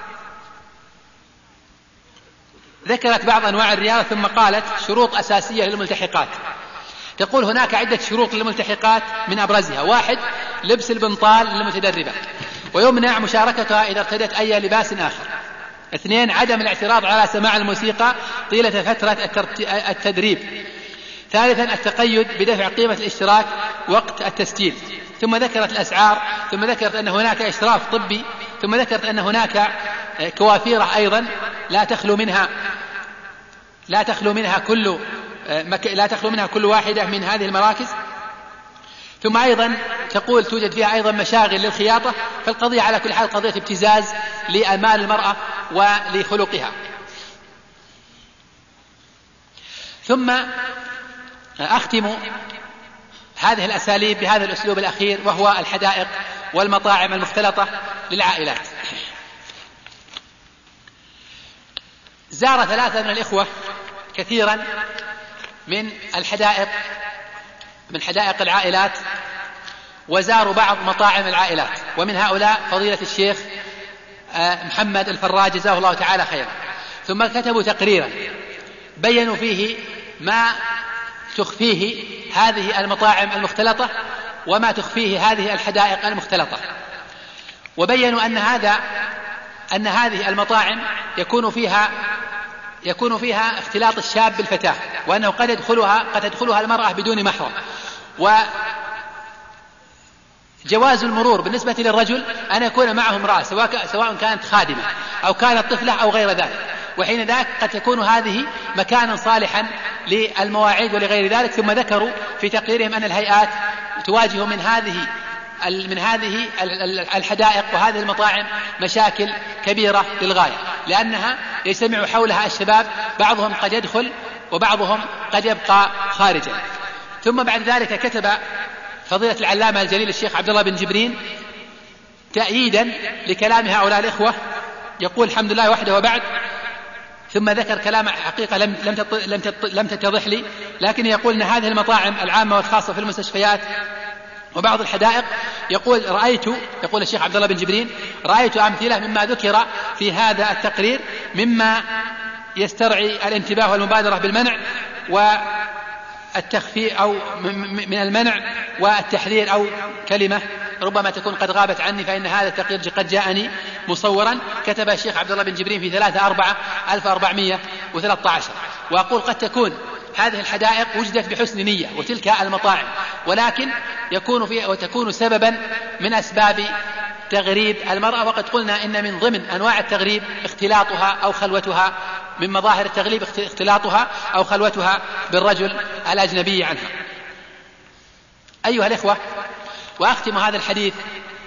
ذكرت بعض أنواع الرياضة ثم قالت شروط أساسية للملتحقات. تقول هناك عدة شروط للملتحقات من أبرزها: واحد، لبس البنطال للمتدربة ويمنع مشاركتها إذا ارتدت أي لباس آخر. اثنين، عدم الاعتراض على سماع الموسيقى طيلة فترة التدريب. ثالثا، التقيد بدفع قيمة الاشتراك وقت التسجيل. ثم ذكرت الأسعار، ثم ذكرت أن هناك إشراف طبي، ثم ذكرت أن هناك كوافيرة أيضا لا تخلو منها لا تخلو منها كل لا تخلو منها كل واحدة من هذه المراكز. ثم أيضا تقول توجد فيها أيضا مشاغل للخياطة. فالقضية على كل حال قضية ابتزاز لأمال المرأة ولخلقها. ثم أختم هذه الأساليب بهذا الأسلوب الأخير، وهو الحدائق والمطاعم المختلطة للعائلات. زار ثلاثة من الإخوة كثيرا من الحدائق من حدائق العائلات، وزاروا بعض مطاعم العائلات، ومن هؤلاء فضيلة الشيخ محمد الفراج جزاه الله تعالى خيرا. ثم كتبوا تقريرا بيّنوا فيه ما تخفيه هذه المطاعم المختلطة وما تخفيه هذه الحدائق المختلطة، وبيّنوا أن هذا أن هذه المطاعم يكون فيها يكون فيها اختلاط الشاب بالفتاة، وأنه قد يدخلها قد تدخلها المرأة بدون محرم. وجواز المرور بالنسبة للرجل أن يكون معه امرأة، سواء سواء كانت خادمة أو كانت طفلة أو غير ذلك، وحين ذاك قد تكون هذه مكانا صالحا للمواعيد ولغير ذلك. ثم ذكروا في تقريرهم أن الهيئات تواجه من هذه من هذه الحدائق وهذه المطاعم مشاكل كبيرة للغاية، لأنها يجتمع حولها الشباب، بعضهم قد يدخل وبعضهم قد يبقى خارجا. ثم بعد ذلك كتب فضيلة العلامة الجليل الشيخ عبد الله بن جبرين تأييدا لكلام هؤلاء الإخوة، يقول: الحمد لله وحده وبعد. ثم ذكر كلام حقيقة لم لم لم تتضح لي، لكن يقول أن هذه المطاعم العامة والخاصة في المستشفيات وبعض الحدائق، يقول رأيت يقول الشيخ عبد الله بن جبرين رأيت أمثلة مما ذكر في هذا التقرير مما يسترعي الانتباه والمبادرة بالمنع والتخفي أو من المنع والتحذير، أو كلمة ربما تكون قد غابت عني، فإن هذا التقرير قد جاءني مصورا. كتب الشيخ عبد الله بن جبرين في ثلاثة أربعة ألف وأربعمائة وثلاثة عشر. وأقول قد تكون هذه الحدائق وجدت بحسن نية وتلك المطاعم، ولكن يكون فيها وتكون سببا من أسباب تغريب المرأة. وقد قلنا إن من ضمن أنواع التغريب اختلاطها أو خلوتها، من مظاهر التغريب اختلاطها أو خلوتها بالرجل الأجنبي عنها. أيها الإخوة، وأختم هذا الحديث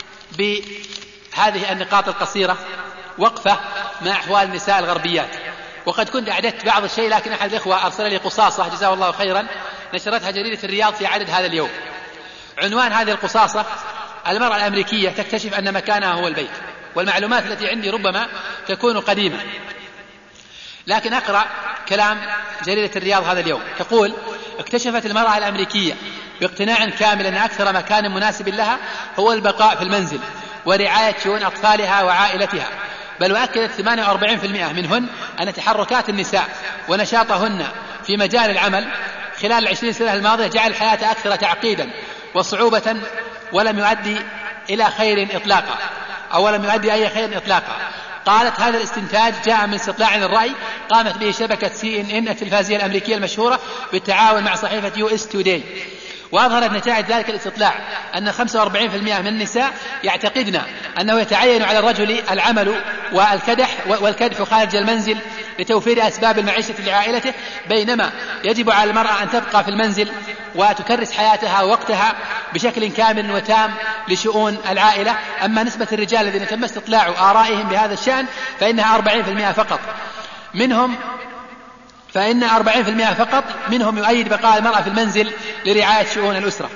بهذه النقاط القصيرة، وقفة مع أحوال النساء الغربيات. وقد كنت أعددت بعض الشيء، لكن أحد الإخوة أرسل لي قصاصة جزاه الله خيرا نشرتها جريدة الرياض في عدد هذا اليوم. عنوان هذه القصاصة: المرأة الأمريكية تكتشف أن مكانها هو البيت. والمعلومات التي عندي ربما تكون قديمة، لكن أقرأ كلام جريدة الرياض هذا اليوم. تقول: اكتشفت المرأة الأمريكية باقتناع كامل أن أكثر مكان مناسب لها هو البقاء في المنزل ورعاية شؤون أطفالها وعائلتها. بل وأكدت ثمانية وأربعين بالمئة منهن أن تحركات النساء ونشاطهن في مجال العمل خلال العشرين سنة الماضية جعل الحياة أكثر تعقيدا وصعوبة، ولم يؤدي إلى خير إطلاقا أو لم يؤدي أي خير إطلاقا. قالت: هذا الاستنتاج جاء من استطلاع للرأي قامت به شبكة سي إن إن التلفزيونية الأمريكية المشهورة بالتعاون مع صحيفة يو إس توداي. وأظهرت نتائج ذلك الاستطلاع أن خمسة وأربعين بالمئة من النساء يعتقدن أنه يتعين على الرجل العمل والكدح والكدح خارج المنزل لتوفير أسباب المعيشة لعائلته، بينما يجب على المرأة أن تبقى في المنزل وتكرس حياتها ووقتها بشكل كامل وتام لشؤون العائلة. أما نسبة الرجال الذين تم استطلاع آرائهم بهذا الشأن فإنها أربعين بالمئة فقط منهم فإن أربعين بالمئة فقط منهم يؤيد بقاء المرأة في المنزل لرعاية شؤون الأسرة.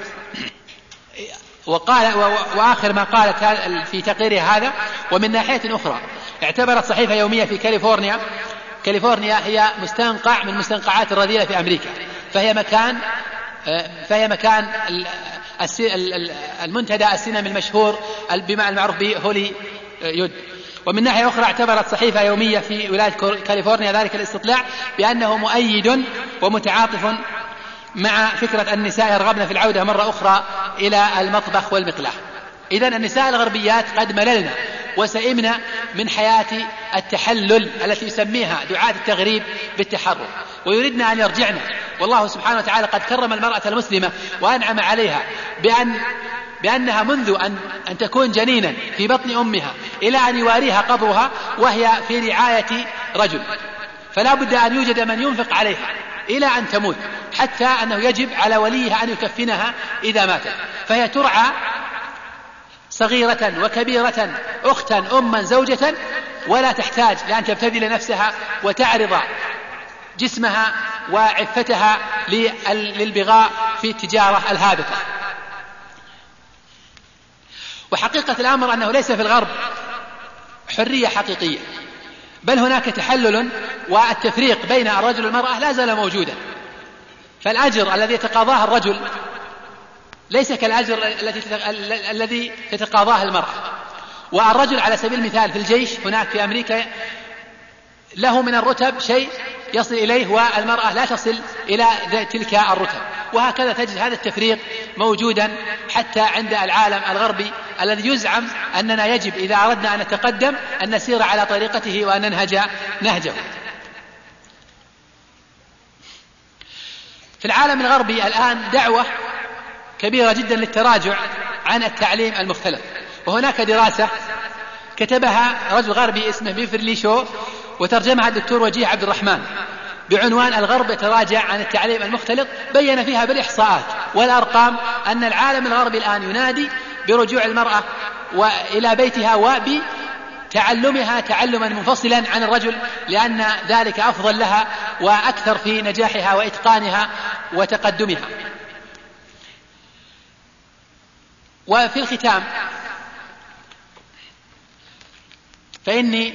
وقال وآخر ما قالت في تقريرها هذا: ومن ناحية أخرى اعتبرت صحيفة يومية في كاليفورنيا كاليفورنيا هي مستنقع من مستنقعات الرذيلة في أمريكا، فهي مكان فهي مكان المنتدى السينمائي المشهور بما المعروف به هولي يود. ومن ناحية أخرى اعتبرت صحيفة يومية في ولاية كاليفورنيا ذلك الاستطلاع بأنه مؤيد ومتعاطف مع فكرة النساء يرغبن في العودة مرة أخرى إلى المطبخ والمقلاة. إذن النساء الغربيات قد مللنا وسئمنا من حياة التحلل التي يسميها دعاة التغريب بالتحرر، ويريدنا أن يرجعنا. والله سبحانه وتعالى قد كرم المرأة المسلمة وأنعم عليها بأن بأنها منذ أن, أن تكون جنينا في بطن أمها إلى أن يواريها قبرها وهي في رعاية رجل، فلا بد أن يوجد من ينفق عليها إلى أن تموت، حتى أنه يجب على وليها أن يكفنها إذا ماتت، فهي ترعى صغيرة وكبيرة، أختا أما زوجة، ولا تحتاج لأن تبتذل نفسها وتعرض جسمها وعفتها للبغاء في التجارة الهابطة. وحقيقة الأمر أنه ليس في الغرب حرية حقيقية، بل هناك تحلل، والتفريق بين الرجل والمرأة لا زال موجودا. فالأجر الذي يتقاضاه الرجل ليس كالأجر الذي تتقاضاه المرأة. والرجل على سبيل المثال في الجيش هناك في أمريكا له من الرتب شيء يصل إليه، والمرأة لا تصل إلى تلك الرتب. وهكذا تجد هذا التفريق موجودا حتى عند العالم الغربي الذي يزعم أننا يجب إذا أردنا أن نتقدم أن نسير على طريقته وأن ننهج نهجه. في العالم الغربي الآن دعوة كبيرة جدا للتراجع عن التعليم المختلط، وهناك دراسة كتبها رجل غربي اسمه بيفرلي شو وترجمها الدكتور وجيه عبد الرحمن بعنوان الغرب يتراجع عن التعليم المختلط، بين فيها بالإحصاءات والأرقام أن العالم الغربي الآن ينادي برجوع المرأة إلى بيتها وبتعلمها تعلما منفصلا عن الرجل، لأن ذلك أفضل لها وأكثر في نجاحها وإتقانها وتقدمها. وفي الختام فإني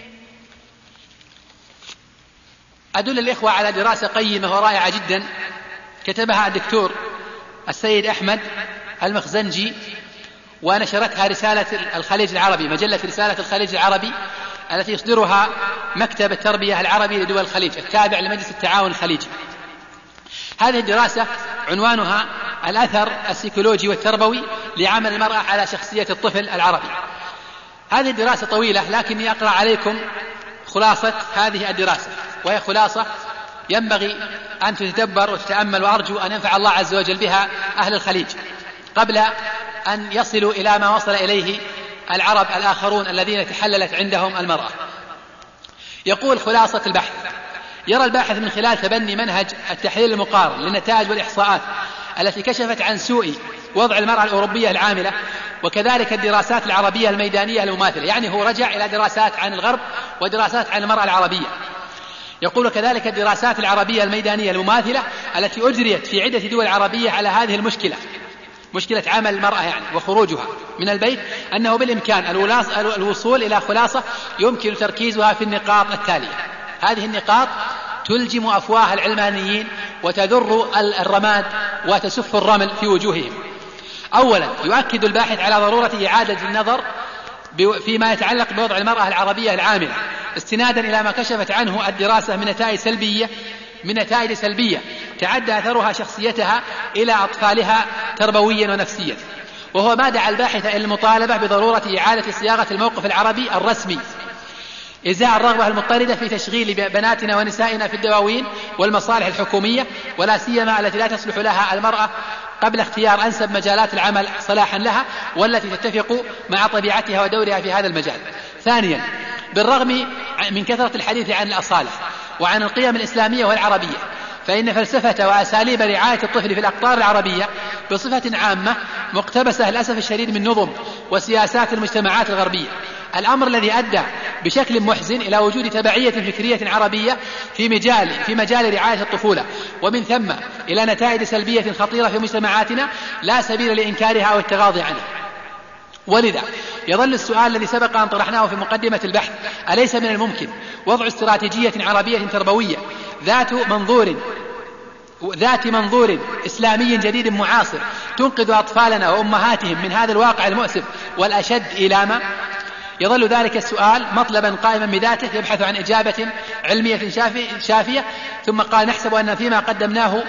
أدل الإخوة على دراسة قيمة ورائعة جدا كتبها الدكتور السيد أحمد المخزنجي، ونشرتها رسالة الخليج العربي، مجلة رسالة الخليج العربي التي يصدرها مكتب التربية العربي لدول الخليج التابع لمجلس التعاون الخليجي. هذه الدراسة عنوانها الأثر السيكولوجي والتربوي لعمل المرأة على شخصية الطفل العربي. هذه الدراسة طويلة، لكني أقرأ عليكم خلاصة هذه الدراسة، وهي خلاصة ينبغي أن تتدبر وتتأمل، وأرجو أن ينفع الله عز وجل بها أهل الخليج قبل أن يصلوا إلى ما وصل إليه العرب الآخرون الذين تحللت عندهم المرأة. يقول خلاصة البحث: يرى الباحث من خلال تبني منهج التحليل المقارن للنتائج والإحصاءات التي كشفت عن سوء وضع المرأة الأوروبية العاملة، وكذلك الدراسات العربية الميدانية المماثلة. يعني هو رجع إلى دراسات عن الغرب ودراسات عن المرأة العربية. يقول كذلك الدراسات العربية الميدانية المماثلة التي أجريت في عدة دول عربية على هذه المشكلة، مشكلة عمل المرأة يعني وخروجها من البيت، أنه بالإمكان الوصول إلى خلاصة يمكن تركيزها في النقاط التالية. هذه النقاط تلجم أفواه العلمانيين وتذر الرماد وتسف الرمل في وجوههم. أولا، يؤكد الباحث على ضرورة إعادة النظر فيما يتعلق بوضع المرأة العربية العاملة، استنادا إلى ما كشفت عنه الدراسة من نتائج سلبية من نتائج سلبية تعدى أثرها شخصيتها إلى أطفالها تربويا ونفسيا. وهو ما دعا الباحث إلى المطالبة بضرورة إعادة صياغة الموقف العربي الرسمي إزاء الرغبة المضطردة في تشغيل بناتنا ونسائنا في الدواوين والمصالح الحكومية، ولا سيما التي لا تصلح لها المرأة، قبل اختيار أنسب مجالات العمل صلاحا لها والتي تتفق مع طبيعتها ودورها في هذا المجال. ثانيا، بالرغم من كثرة الحديث عن الأصالة وعن القيم الإسلامية والعربية، فإن فلسفة وأساليب رعاية الطفل في الأقطار العربية بصفة عامة مقتبسة للأسف الشديد من نظم وسياسات المجتمعات الغربية، الأمر الذي أدى بشكل محزن إلى وجود تبعية فكرية عربية في مجال في مجال رعاية الطفولة، ومن ثم إلى نتائج سلبية خطيرة في مجتمعاتنا لا سبيل لإنكارها أو التغاضي عنها. ولذا يظل السؤال الذي سبق أن طرحناه في مقدمة البحث: أليس من الممكن وضع استراتيجية عربية تربوية ذات منظور ذات منظور إسلامي جديد معاصر تنقذ أطفالنا وأمهاتهم من هذا الواقع المؤسف والأشد إيلاما؟ يظل ذلك السؤال مطلبا قائما بذاته يبحث عن إجابة علمية شافية. ثم قال: نحسب أن فيما قدمناه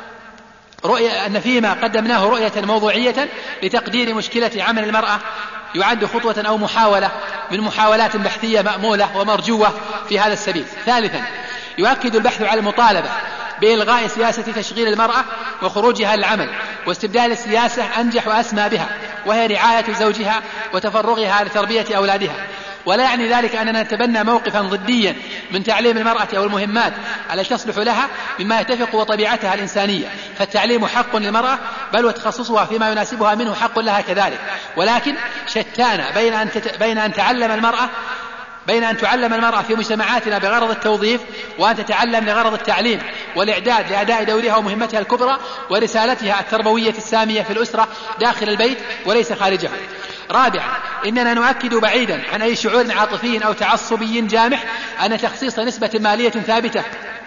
رؤية أن فيما قدمناه رؤية موضوعية لتقدير مشكلة عمل المرأة يعد خطوة أو محاولة من محاولات بحثية مأمولة ومرجوة في هذا السبيل. ثالثا، يؤكد البحث على المطالبة بإلغاء سياسة تشغيل المرأة وخروجها للعمل واستبدال السياسة أنجح وأسمى بها، وهي رعاية زوجها وتفرغها لتربية أولادها. ولا يعني ذلك أننا نتبنى موقفا ضديا من تعليم المرأة أو المهمات التي تصلح لها مما يتفق وطبيعتها الإنسانية، فالتعليم حق للمرأة بل وتخصصها فيما يناسبها منه حق لها كذلك. ولكن شتان بين أن, تت... بين أن تعلم المرأة بين أن تعلم المرأة في مجتمعاتنا بغرض التوظيف وأن تتعلم لغرض التعليم والإعداد لأداء دورها ومهمتها الكبرى ورسالتها التربوية السامية في الأسرة داخل البيت وليس خارجه. رابعا، إننا نؤكد بعيدا عن أي شعور عاطفي أو تعصبي جامح أن تخصيص نسبة مالية ثابتة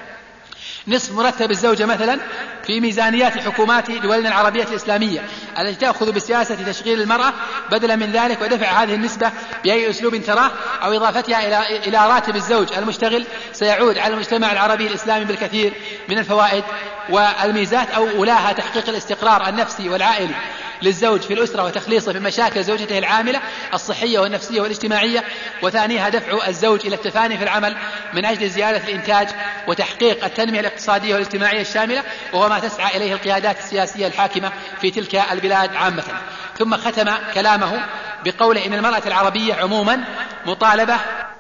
نصف مرتب الزوجة مثلا في ميزانيات حكومات دولنا العربية الإسلامية التي تأخذ بسياسة تشغيل المرأة بدلا من ذلك ودفع هذه النسبة بأي أسلوب تراه أو إضافتها إلى, إلى راتب الزوج المشتغل سيعود على المجتمع العربي الإسلامي بالكثير من الفوائد والميزات، أو أولاها تحقيق الاستقرار النفسي والعائلي للزوج في الأسرة وتخليصه من مشاكل زوجته العاملة الصحية والنفسية والاجتماعية، وثانيها دفع الزوج إلى التفاني في العمل من أجل زيادة الإنتاج وتحقيق التنمية الاقتصادية والاجتماعية الشاملة، وهو ما تسعى إليه القيادات السياسية الحاكمة في تلك البلاد عامة. ثم ختم كلامه بقوله: إن المرأة العربية عموما مطالبة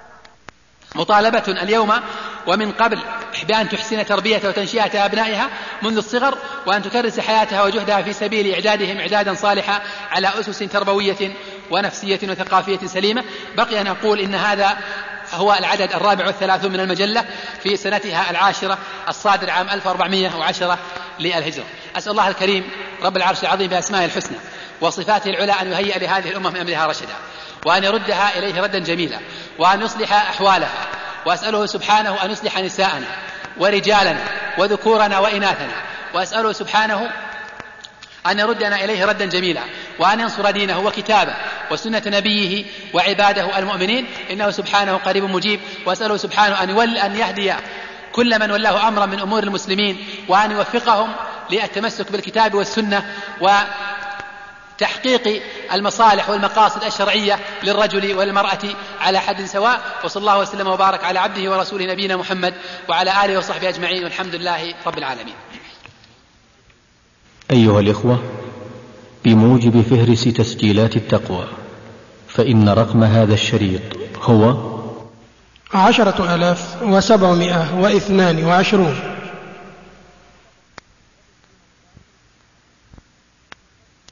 مطالبة اليوم ومن قبل بأن تحسن تربية وتنشئة أبنائها منذ الصغر، وأن تكرس حياتها وجهدها في سبيل إعدادهم إعدادا صالحا على أسس تربوية ونفسية وثقافية سليمة. بقي أن أقول إن هذا هو العدد الرابع والثلاثون من المجلة في سنتها العاشرة الصادر عام ألف وأربعمائة وعشرة للهجرة. أسأل الله الكريم رب العرش العظيم بأسمائه الحسنى وصفاته العلى أن يهيئ لهذه الأمة من أمرها رشدا، وأن يردها إليه ردا جميلا، وأن يصلح أحوالها. وأسأله سبحانه أن يصلح نساءنا ورجالنا وذكورنا وإناثنا، وأسأله سبحانه أن يردنا إليه ردا جميلا، وأن ينصر دينه وكتابه وسنة نبيه وعباده المؤمنين، إنه سبحانه قريب مجيب. وأسأله سبحانه أن يول أن يهدي كل من ولاه أمرا من أمور المسلمين، وأن يوفقهم للتمسك بالكتاب والسنة وتحقيق المصالح والمقاصد الشرعية للرجل والمرأة على حد سواء. وصلى الله وسلم وبارك على عبده ورسوله نبينا محمد وعلى آله وصحبه أجمعين، والحمد لله رب العالمين. أيها الإخوة، بموجب فهرس تسجيلات التقوى فإن رقم هذا الشريط هو عشرة آلاف وسبعمائة واثنان وعشرون.